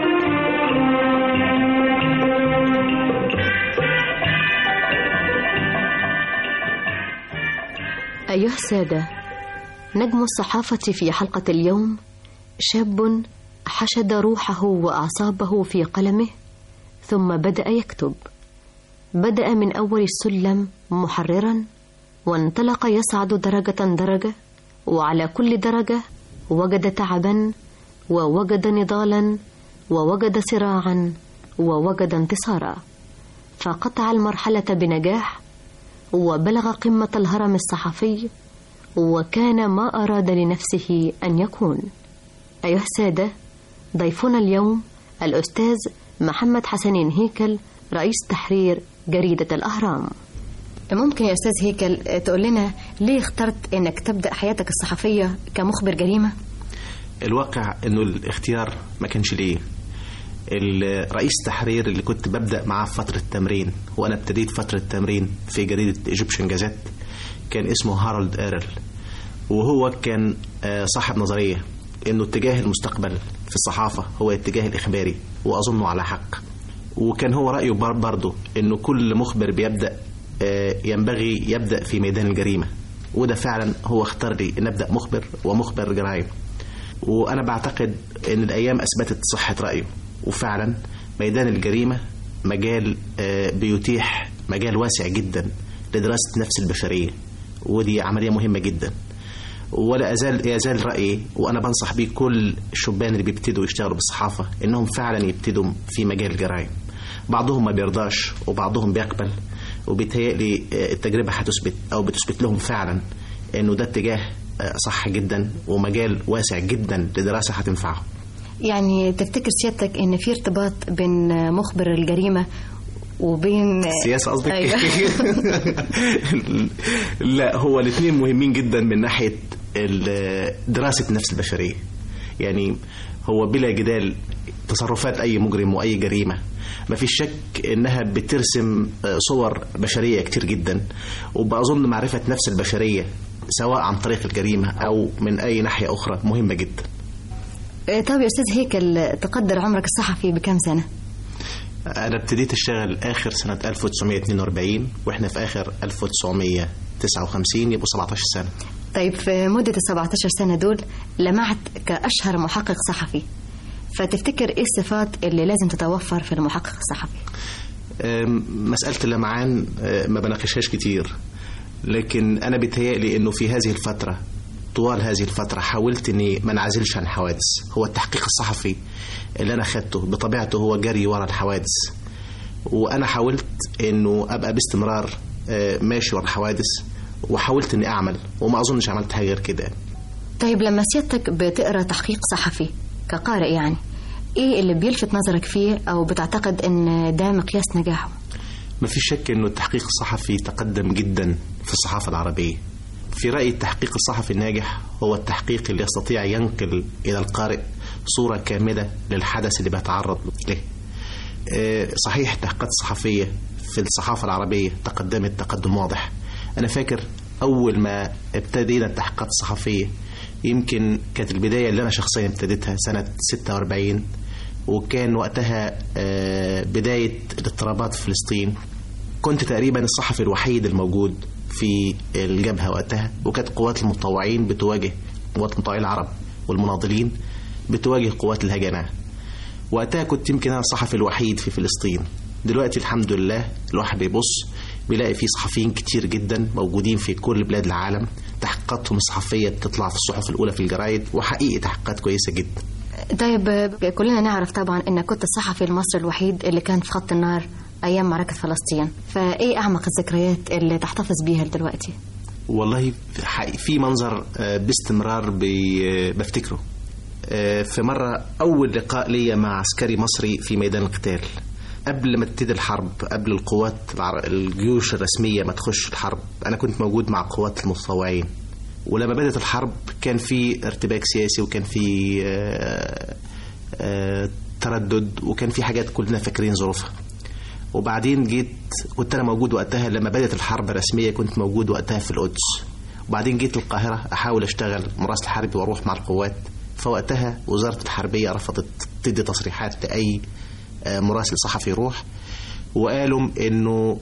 أيها السادة، نجم الصحافة في حلقة اليوم شاب حشد روحه وأعصابه في قلمه ثم بدأ يكتب. بدأ من أول السلم محررا، وانطلق يصعد درجة درجة، وعلى كل درجة وجد تعبا ووجد نضالا ووجد صراعا ووجد انتصارا، فقطع المرحلة بنجاح وبلغ قمة الهرم الصحفي، وكان ما أراد لنفسه أن يكون. أيها السادة، ضيفنا اليوم الأستاذ محمد حسنين هيكل، رئيس تحرير جريدة الأهرام. ممكن يا أستاذ هيكل تقول لنا ليه اخترت أنك تبدأ حياتك الصحفية كمخبر جريمة؟ الواقع انه الاختيار ما كانش ليه. الرئيس التحرير اللي كنت ببدأ معاه في فترة التمرين، وأنا ابتديت فترة التمرين في جريدة إيجيبشن جازيت، كان اسمه هارولد إيرل، وهو كان صاحب نظرية إنه اتجاه المستقبل في الصحافة هو اتجاه الإخباري، وأظنه على حق. وكان هو رأيه برضه إنه كل مخبر بيبدأ ينبغي يبدأ في ميدان الجريمة، وده فعلا هو اختار لي إن أبدأ مخبر ومخبر جرائم. وأنا بعتقد إن الأيام أثبتت صحة رأيه، وفعلا ميدان الجريمة مجال بيتيح مجال واسع جدا لدراسة نفس البشرية، ودي عملية مهمة جدا. ولا أزال يزال رأيي، وأنا بنصح بيه كل الشبان اللي بيبتدوا يشتغلوا بالصحافة، إنهم فعلا يبتدوا في مجال الجرائم. بعضهم ما بيرضاش وبعضهم بيقبل، وبيتهيألي التجربة هتثبت أو بتثبت لهم فعلا إنه ده اتجاه صح جدا ومجال واسع جدا لدراسة هتنفعهم. يعني تفتكر سيادتك ان في ارتباط بين مخبر الجريمة وبين السياسة قصدك؟ أيوة. لا، هو الاثنين مهمين جدا من ناحية دراسة نفس البشرية. يعني هو بلا جدال تصرفات أي مجرم وأي جريمة ما في شك إنها بترسم صور بشرية كتير جدا، وبأظن معرفة نفس البشرية سواء عن طريق الجريمة أو من أي ناحية أخرى مهمة جدا. طيب يا أستاذ هيكل، تقدر عمرك الصحفي بكم سنة؟ أنا ابتديت أشتغل آخر سنة ألف وتسعمية اتنين وأربعين، وإحنا في آخر ألف وتسعمية تسعة وخمسين، يبقوا سبعتاشر سنة. طيب في مدة السبعتاشر سنة دول لمعت كأشهر محقق صحفي، فتفتكر إيه الصفات اللي لازم تتوفر في المحقق الصحفي؟ مسألة اللمعان ما بناقشهاش كتير، لكن أنا بيتهيألي إنه في هذه الفترة طوال هذه الفترة حاولت إني ما انعزلش عن الحوادث. هو التحقيق الصحفي اللي أنا خدته بطبيعته هو جري ورا الحوادث، وأنا حاولت إنه أبقى باستمرار ماشي ورا الحوادث، وحاولت إني أعمل، وما أظنش عملت حاجة غير كده. طيب لما سيادتك بتقرأ تحقيق صحفي كقارئ، يعني إيه اللي بيلفت نظرك فيه أو بتعتقد إن ده مقياس نجاحه؟ ما في شك إنه التحقيق الصحفي تقدم جدا في الصحافة العربية. في رأيي التحقيق الصحفي الناجح هو التحقيق اللي يستطيع ينقل إلى القارئ صورة كاملة للحدث اللي بيتعرض له. صحيح التحقيقات الصحفية في الصحافة العربية تقدمت تقدم واضح. أنا فاكر أول ما ابتدينا التحقيقات الصحفية، يمكن كانت البداية اللي أنا شخصيا ابتديتها سنة ستة وأربعين، وكان وقتها بداية الاضطرابات في فلسطين. كنت تقريبا الصحفي الوحيد الموجود في الجبهة وقتها، وكانت قوات المتطوعين بتواجه قوات المتطوعين العرب والمناضلين بتواجه قوات الهجنة. وقتها كنت يمكن أنا الصحفي الوحيد في فلسطين. دلوقتي الحمد لله الواحد بيبص بيلاقي فيه صحفيين كتير جدا موجودين في كل بلاد العالم، تحقيقاتهم الصحفية بتطلع في الصحف الأولى في الجرايد، وحقيقي تحقيقات كويسة جدا. طيب كلنا نعرف طبعا إنك كنت الصحفي المصري الوحيد اللي كان في خط النار أيام معركة فلسطين، فإيه أعمق الذكريات اللي تحتفظ بيها دلوقتي؟ والله في منظر باستمرار بفتكره. في مرة أول لقاء لي مع عسكري مصري في ميدان القتال قبل ما تبتدي الحرب، قبل القوات الجيوش الرسمية ما تخش الحرب، أنا كنت موجود مع قوات المتطوعين. ولما بدأت الحرب كان في ارتباك سياسي، وكان في آآ آآ تردد، وكان في حاجات كلنا فاكرين ظروفها. وبعدين جيت كنت أنا موجود وقتها لما بدأت الحرب الرسمية، كنت موجود وقتها في القدس. وبعدين جيت القاهرة أحاول أشتغل مراسل حربي وأروح مع القوات، فوقتها وزارة الحربية رفضت تدي تصريحات لأي مراسل صحفي يروح، وقالوا إنه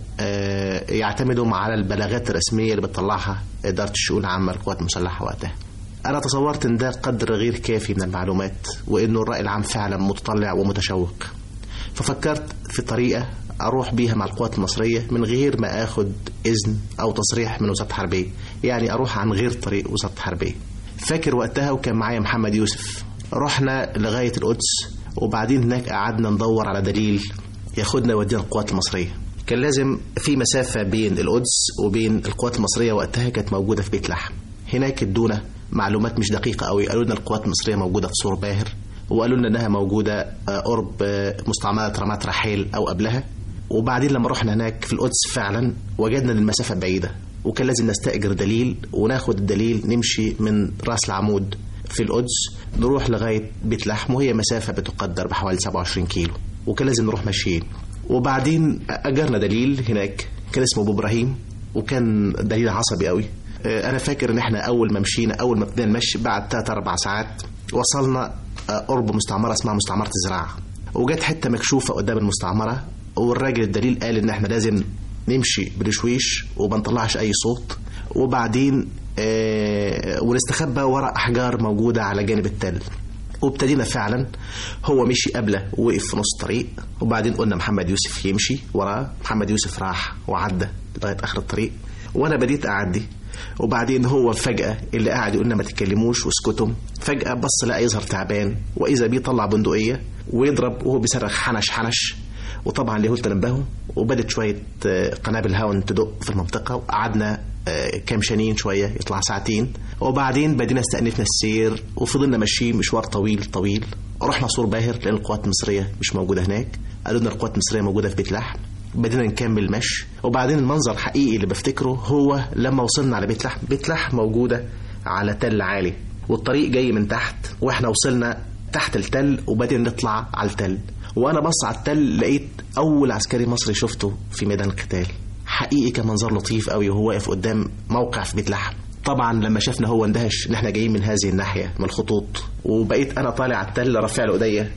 يعتمدوا على البلاغات الرسمية اللي بتطلعها إدارة الشؤون العامة للقوات المسلحة وقتها. أنا تصورت إن ده قدر غير كافي من المعلومات، وإنه الرأي العام فعلا متطلع ومتشوق. ففكرت في طريقة أروح بيها مع القوات المصرية من غير ما أخد إذن أو تصريح من وزارة الحربية، يعني أروح عن غير طريق وزارة الحربية. فاكر وقتها وكان معايا محمد يوسف، رحنا لغاية القدس، وبعدين هناك قعدنا ندور على دليل ياخدنا يودينا القوات المصرية. كان لازم في مسافة بين القدس وبين القوات المصرية، وقتها كانت موجودة في بيت لحم. هناك ادونا معلومات مش دقيقة قوي، قالوا لنا القوات المصرية موجودة في صور باهر، وقالوا لنا انها موجودة قرب مستعمرة رمات رحيل او قبلها. وبعدين لما رحنا هناك في القدس فعلا وجدنا ان المسافة بعيدة، وكان لازم نستأجر دليل وناخد الدليل نمشي من راس العمود في القدس نروح لغاية بيت لحم، وهي مسافة بتقدر بحوالي سبعة وعشرين كيلو، وكان لازم نروح ماشيين. وبعدين أجرنا دليل هناك كان اسمه أبو إبراهيم، وكان دليل عصبي قوي. أنا فاكر إن إحنا أول ما مشينا أول ما بدنا نمشي بعد ثلاث أربع ساعات وصلنا قرب مستعمرة اسمها مستعمرة الزراعة، وجت حتة مكشوفة قدام المستعمرة، والراجل الدليل قال إن إحنا لازم نمشي بالشويش وما نطلعش أي صوت، وبعدين آه ونستخبى وراء أحجار موجودة على جانب التل. وابتدينا فعلا، هو مشي قبله ووقف في نص الطريق، وبعدين قلنا محمد يوسف يمشي وراه. محمد يوسف راح وعدى لغاية آخر الطريق، وأنا بديت أعدي. وبعدين هو فجأة اللي قاعد يقولنا ما تتكلموش واسكتوا، فجأة بص لقى يظهر تعبان، وإذا بيه طلع بندقية ويضرب وهو بيصرخ حنش حنش. وطبعا اليهود تنبهوا، وبدت شوية قنابل هاون تدق في المنطقة، وقعدنا كام شنين شوية يطلع ساعتين. وبعدين بدينا استأنفنا السير وفضلنا ماشيين مشوار طويل طويل. رحنا سور باهر لأن القوات المصرية مش موجودة هناك، قالوا لنا القوات المصرية موجودة في بيت لحم. بدينا نكمل مشي، وبعدين المنظر الحقيقي اللي بفتكره هو لما وصلنا على بيت لحم. بيت لحم موجودة على تل عالي، والطريق جاي من تحت، واحنا وصلنا تحت التل وبدينا نطلع على التل. وانا بص على التل لقيت اول عسكري مصري شفته في ميدان القتال. حقيقي كان منظر لطيف قوي وهو واقف قدام موقع في بيت لحم. طبعا لما شافنا هو اندهش ان احنا جايين من هذه الناحيه من الخطوط، وبقيت انا طالع على التل رافع له ايديا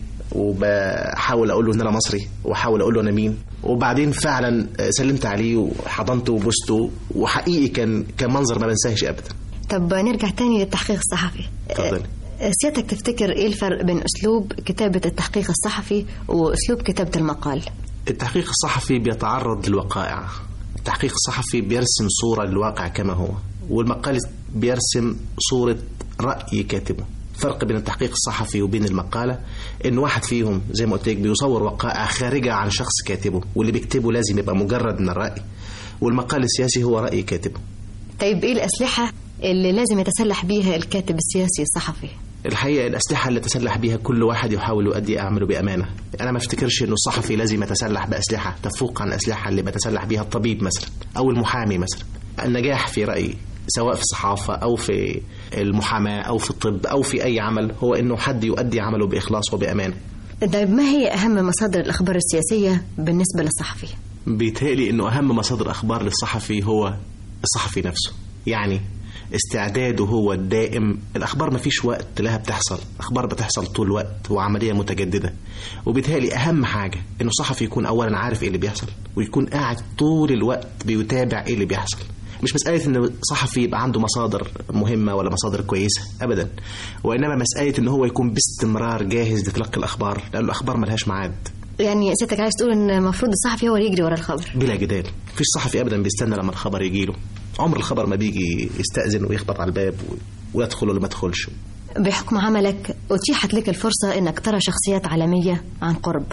وبحاول اقول له ان انا مصري، واحاول اقول له انا مين. وبعدين فعلا سلمت عليه وحضنته وبوسته، وحقيقي كان كان منظر ما بنساهش ابدا. طب نرجع تاني للتحقيق الصحفي. اتفضل. سيادتك تفتكر ايه الفرق بين اسلوب كتابة التحقيق الصحفي واسلوب كتابة المقال؟ التحقيق الصحفي بيتعرض للوقائع، التحقيق الصحفي بيرسم صورة للواقع كما هو، والمقال بيرسم صورة رأي كاتبه. فرق بين التحقيق الصحفي وبين المقالة إن واحد فيهم زي ما قلت لك بيصور وقائع خارجة عن شخص كاتبه، واللي بيكتبه لازم يبقى مجرد من الرأي، والمقال السياسي هو رأي كاتبه. طيب ايه الأسلحة اللي لازم يتسلح بيها الكاتب السياسي الصحفي؟ الحقيقة الأسلحة اللي تسلح بيها كل واحد يحاول يؤدي أعماله بأمانة. أنا ما افتكرش إنه الصحفي لازم يتسلح بأسلحة تفوق عن الأسلحة اللي بتسلح بيها الطبيب مثلا أو المحامي مثلا. النجاح في رأيي سواء في الصحافة أو في المحاماة أو في الطب أو في أي عمل هو إنه حد يؤدي عمله بإخلاص وبأمانة. طيب ما هي أهم مصادر الأخبار السياسية بالنسبة للصحفي؟ بيتهيألي إنه أهم مصادر أخبار للصحفي هو الصحفي نفسه، يعني استعداده هو الدائم. الأخبار ما فيش وقت لها بتحصل، أخبار بتحصل طول الوقت وعملية متجددة. وبالتالي أهم حاجة إنه الصحفي يكون أولا عارف إيه اللي بيحصل، ويكون قاعد طول الوقت بيتابع إيه اللي بيحصل. مش مسألة إن الصحفي يبقى عنده مصادر مهمة ولا مصادر كويسة أبدا، وإنما مسألة إن هو يكون باستمرار جاهز لتلقي الأخبار، لأن الأخبار ملهاش معاد. يعني سيادتك عايز تقول إن المفروض الصحفي هو اللي يجري ورا الخبر؟ بلا جدال، مفيش صحفي أبدا بيستنى لما الخبر يجيله. عمر الخبر ما بيجي يستأذن ويخبط على الباب ويدخل ولا ما يدخلش. بحكم عملك أتيحت لك الفرصة إنك ترى شخصيات عالمية عن قرب،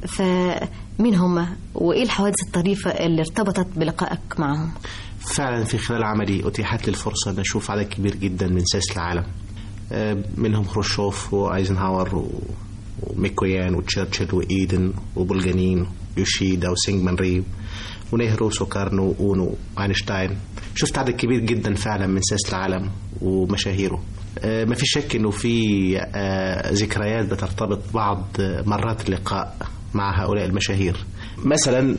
فمين هم وإيه الحوادث الطريفة اللي ارتبطت بلقائك معهم؟ فعلا في خلال عملي أتيحت لي الفرصة أن أشوف عدد كبير جدا من سياسة العالم، منهم خروشوف وأيزنهاور وميكويان وتشرشل وإيدن وبولجانين ويوشيدا وسينجمان ريب ونهرو وسوكارنو وأونو وأينشتاين. شفت عدد كبير جدا فعلا من سياسة العالم ومشاهيره. ما في شك أنه في ذكريات بترتبط بعض مرات اللقاء مع هؤلاء المشاهير. مثلا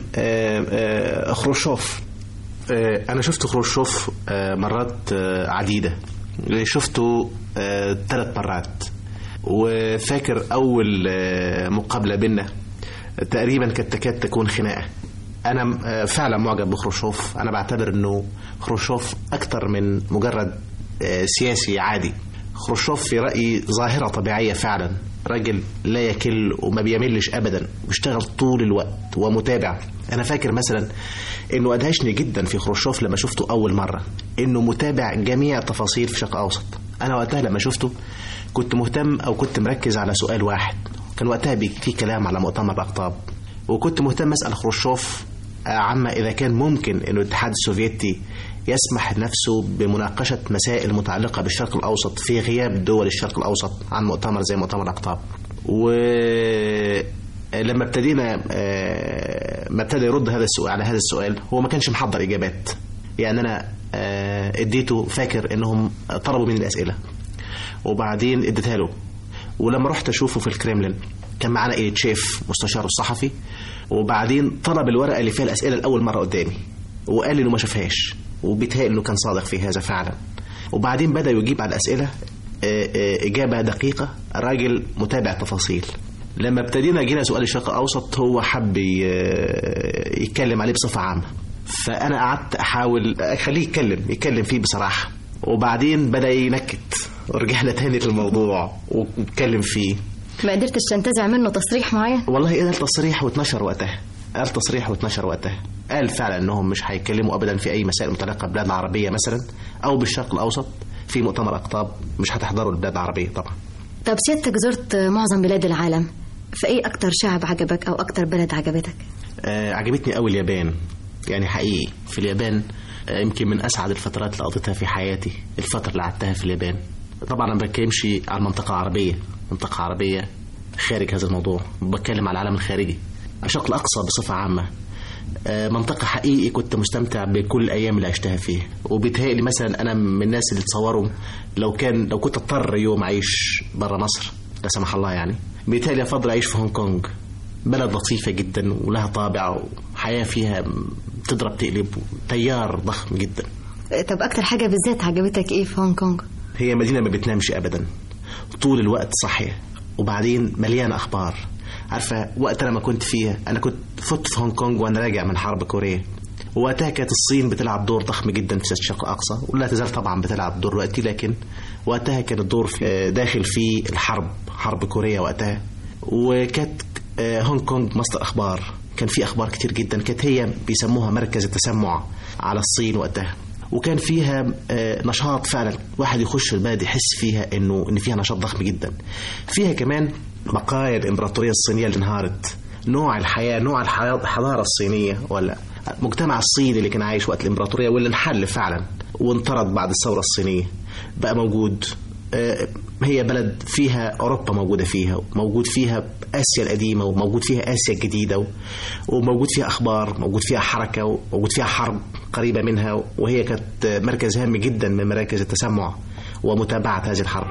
خروشوف، أنا شفت خروشوف مرات عديدة، شفته ثلاث مرات. وفاكر أول مقابلة بينا تقريبا كانت تكاد تكون خناقة. أنا فعلا معجب بخروشوف، أنا بعتبر أنه خروشوف أكتر من مجرد سياسي عادي. خروشوف في رأيي ظاهرة طبيعية فعلا، راجل لا يكل وما بيملش أبدا، بيشتغل طول الوقت ومتابع. أنا فاكر مثلا أنه أدهشني جدا في خروشوف لما شفته أول مرة أنه متابع جميع التفاصيل في الشرق الأوسط. أنا وقتها لما شفته كنت مهتم أو كنت مركز على سؤال واحد، كان وقتها في كلام على مؤتمر الأقطاب، وكنت مهتم أسأل خروشوف عما إذا كان ممكن أن الاتحاد السوفيتي يسمح نفسه بمناقشة مسائل متعلقة بالشرق الأوسط في غياب دول الشرق الأوسط عن مؤتمر زي مؤتمر الأقطاب. ولما ابتدينا ما ابتدى يرد هذا السؤال على هذا السؤال هو ما كانش محضر إجابات، يعني أنا اديته، فاكر أنهم طلبوا مني الأسئلة وبعدين اديتها له. ولما رحت اشوفه في الكريملين كان معانا إليتشيف مستشار الصحفي، وبعدين طلب الورقه اللي فيها الاسئله لاول مره قدامي وقال لي انه ما شافهاش، وبيتهيأ انه كان صادق في هذا فعلا. وبعدين بدا يجيب على الاسئله اجابه دقيقه، راجل متابع تفاصيل. لما ابتدينا جينا سؤال الشرق الاوسط هو حب يتكلم عليه بصفه عامه، فانا قعدت احاول اخليه يتكلم يتكلم فيه بصراحه، وبعدين بدا ينكت ورجعنا تاني للموضوع واتكلم فيه. ما قدرتش تنتزع منه تصريح معين؟ والله قال تصريح واتنشر وقتها، قال تصريح واتنشر وقتها، قال فعلا انهم مش هيتكلموا ابدا في اي مسائل متعلقه بالبلاد العربيه مثلا او بالشرق الاوسط في مؤتمر اقطاب، مش هتحضروا البلاد العربيه طبعا. طب سيادتك زرت معظم بلاد العالم، فايه اكتر شعب عجبك او اكتر بلد عجبتك؟ آه عجبتني قوي اليابان، يعني حقيقي في اليابان آه يمكن من اسعد الفترات اللي قضيتها في حياتي الفتره اللي قعدتها في اليابان. طبعا انا ما بتكلمش على المنطقه العربيه، منطقه عربيه خارج هذا الموضوع، بتكلم على العالم الخارجي الشرق الاقصى بصفه عامه. آه منطقه حقيقي كنت مستمتع بكل الايام اللي عشتها فيها، وبيتهيألي مثلا انا من الناس اللي تصوروا لو كان لو كنت اضطر يوم اعيش بره مصر لا سمح الله، يعني بيتهيألي افضل اعيش في هونج كونج. بلد لطيفه جدا ولها طابع وحياه فيها تضرب تقلب، تيار ضخم جدا. طب اكتر حاجه بالذات عجبتك ايه في هونج كونج؟ هي مدينه ما بتنامش ابدا، طول الوقت صاحيه، وبعدين مليانه اخبار. عارفه وقت لما كنت فيها، انا كنت فت في هونج كونج وانا راجع من حرب كوريا، وقتها كانت الصين بتلعب دور ضخم جدا في الشرق الاقصى، ولا تزال طبعا بتلعب دور دلوقتي، لكن وقتها كان الدور في داخل في الحرب، حرب كوريا وقتها. وكانت هونج كونج مصدر اخبار، كان في اخبار كتير جدا، كانت هي بيسموها مركز التسمع على الصين وقتها، وكان فيها نشاط فعلا، واحد يخش البلد يحس فيها انه ان فيها نشاط ضخم جدا. فيها كمان بقايا الامبراطوريه الصينيه اللي انهارت، نوع الحياه، نوع الحضاره الصينيه ولا المجتمع الصيني اللي كان عايش وقت الامبراطوريه واللي انحل فعلا وانطرد بعد الثوره الصينيه بقى موجود. هي بلد فيها أوروبا موجودة فيها، موجود فيها آسيا القديمة، وموجود فيها آسيا الجديدة، وموجود فيها أخبار، موجود فيها حركة، وموجود فيها حرب قريبة منها، وهي كانت مركز هام جدا من مراكز التسمع ومتابعة هذه الحرب.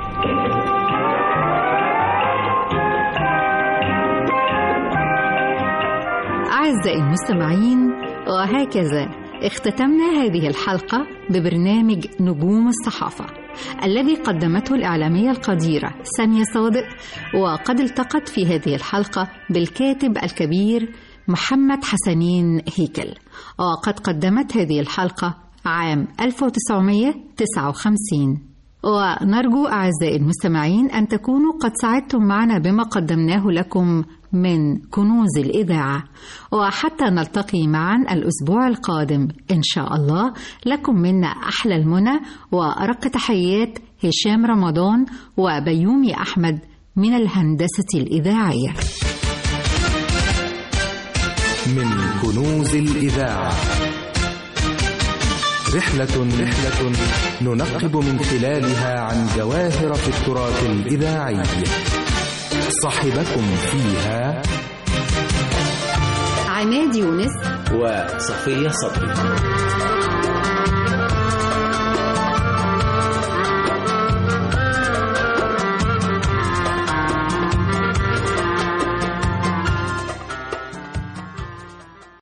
أعزائي المستمعين، وهكذا اختتمنا هذه الحلقة ببرنامج نجوم الصحافة الذي قدمته الإعلامية القديرة سامية صادق، وقد التقت في هذه الحلقة بالكاتب الكبير محمد حسنين هيكل، وقد قدمت هذه الحلقة عام ألف وتسعمائة وتسعة وخمسين. ونرجو أعزائي المستمعين أن تكونوا قد سعدتم معنا بما قدمناه لكم من كنوز الإذاعة، وحتى نلتقي معا الأسبوع القادم إن شاء الله، لكم منا أحلى المنى وأرق تحيات هشام رمضان وبيومي أحمد من الهندسة الإذاعية. من كنوز الإذاعة، رحلة رحلة ننقب من خلالها عن جواهر في التراث الإذاعي. صاحبكم فيها عماد يونس وصفية صبري.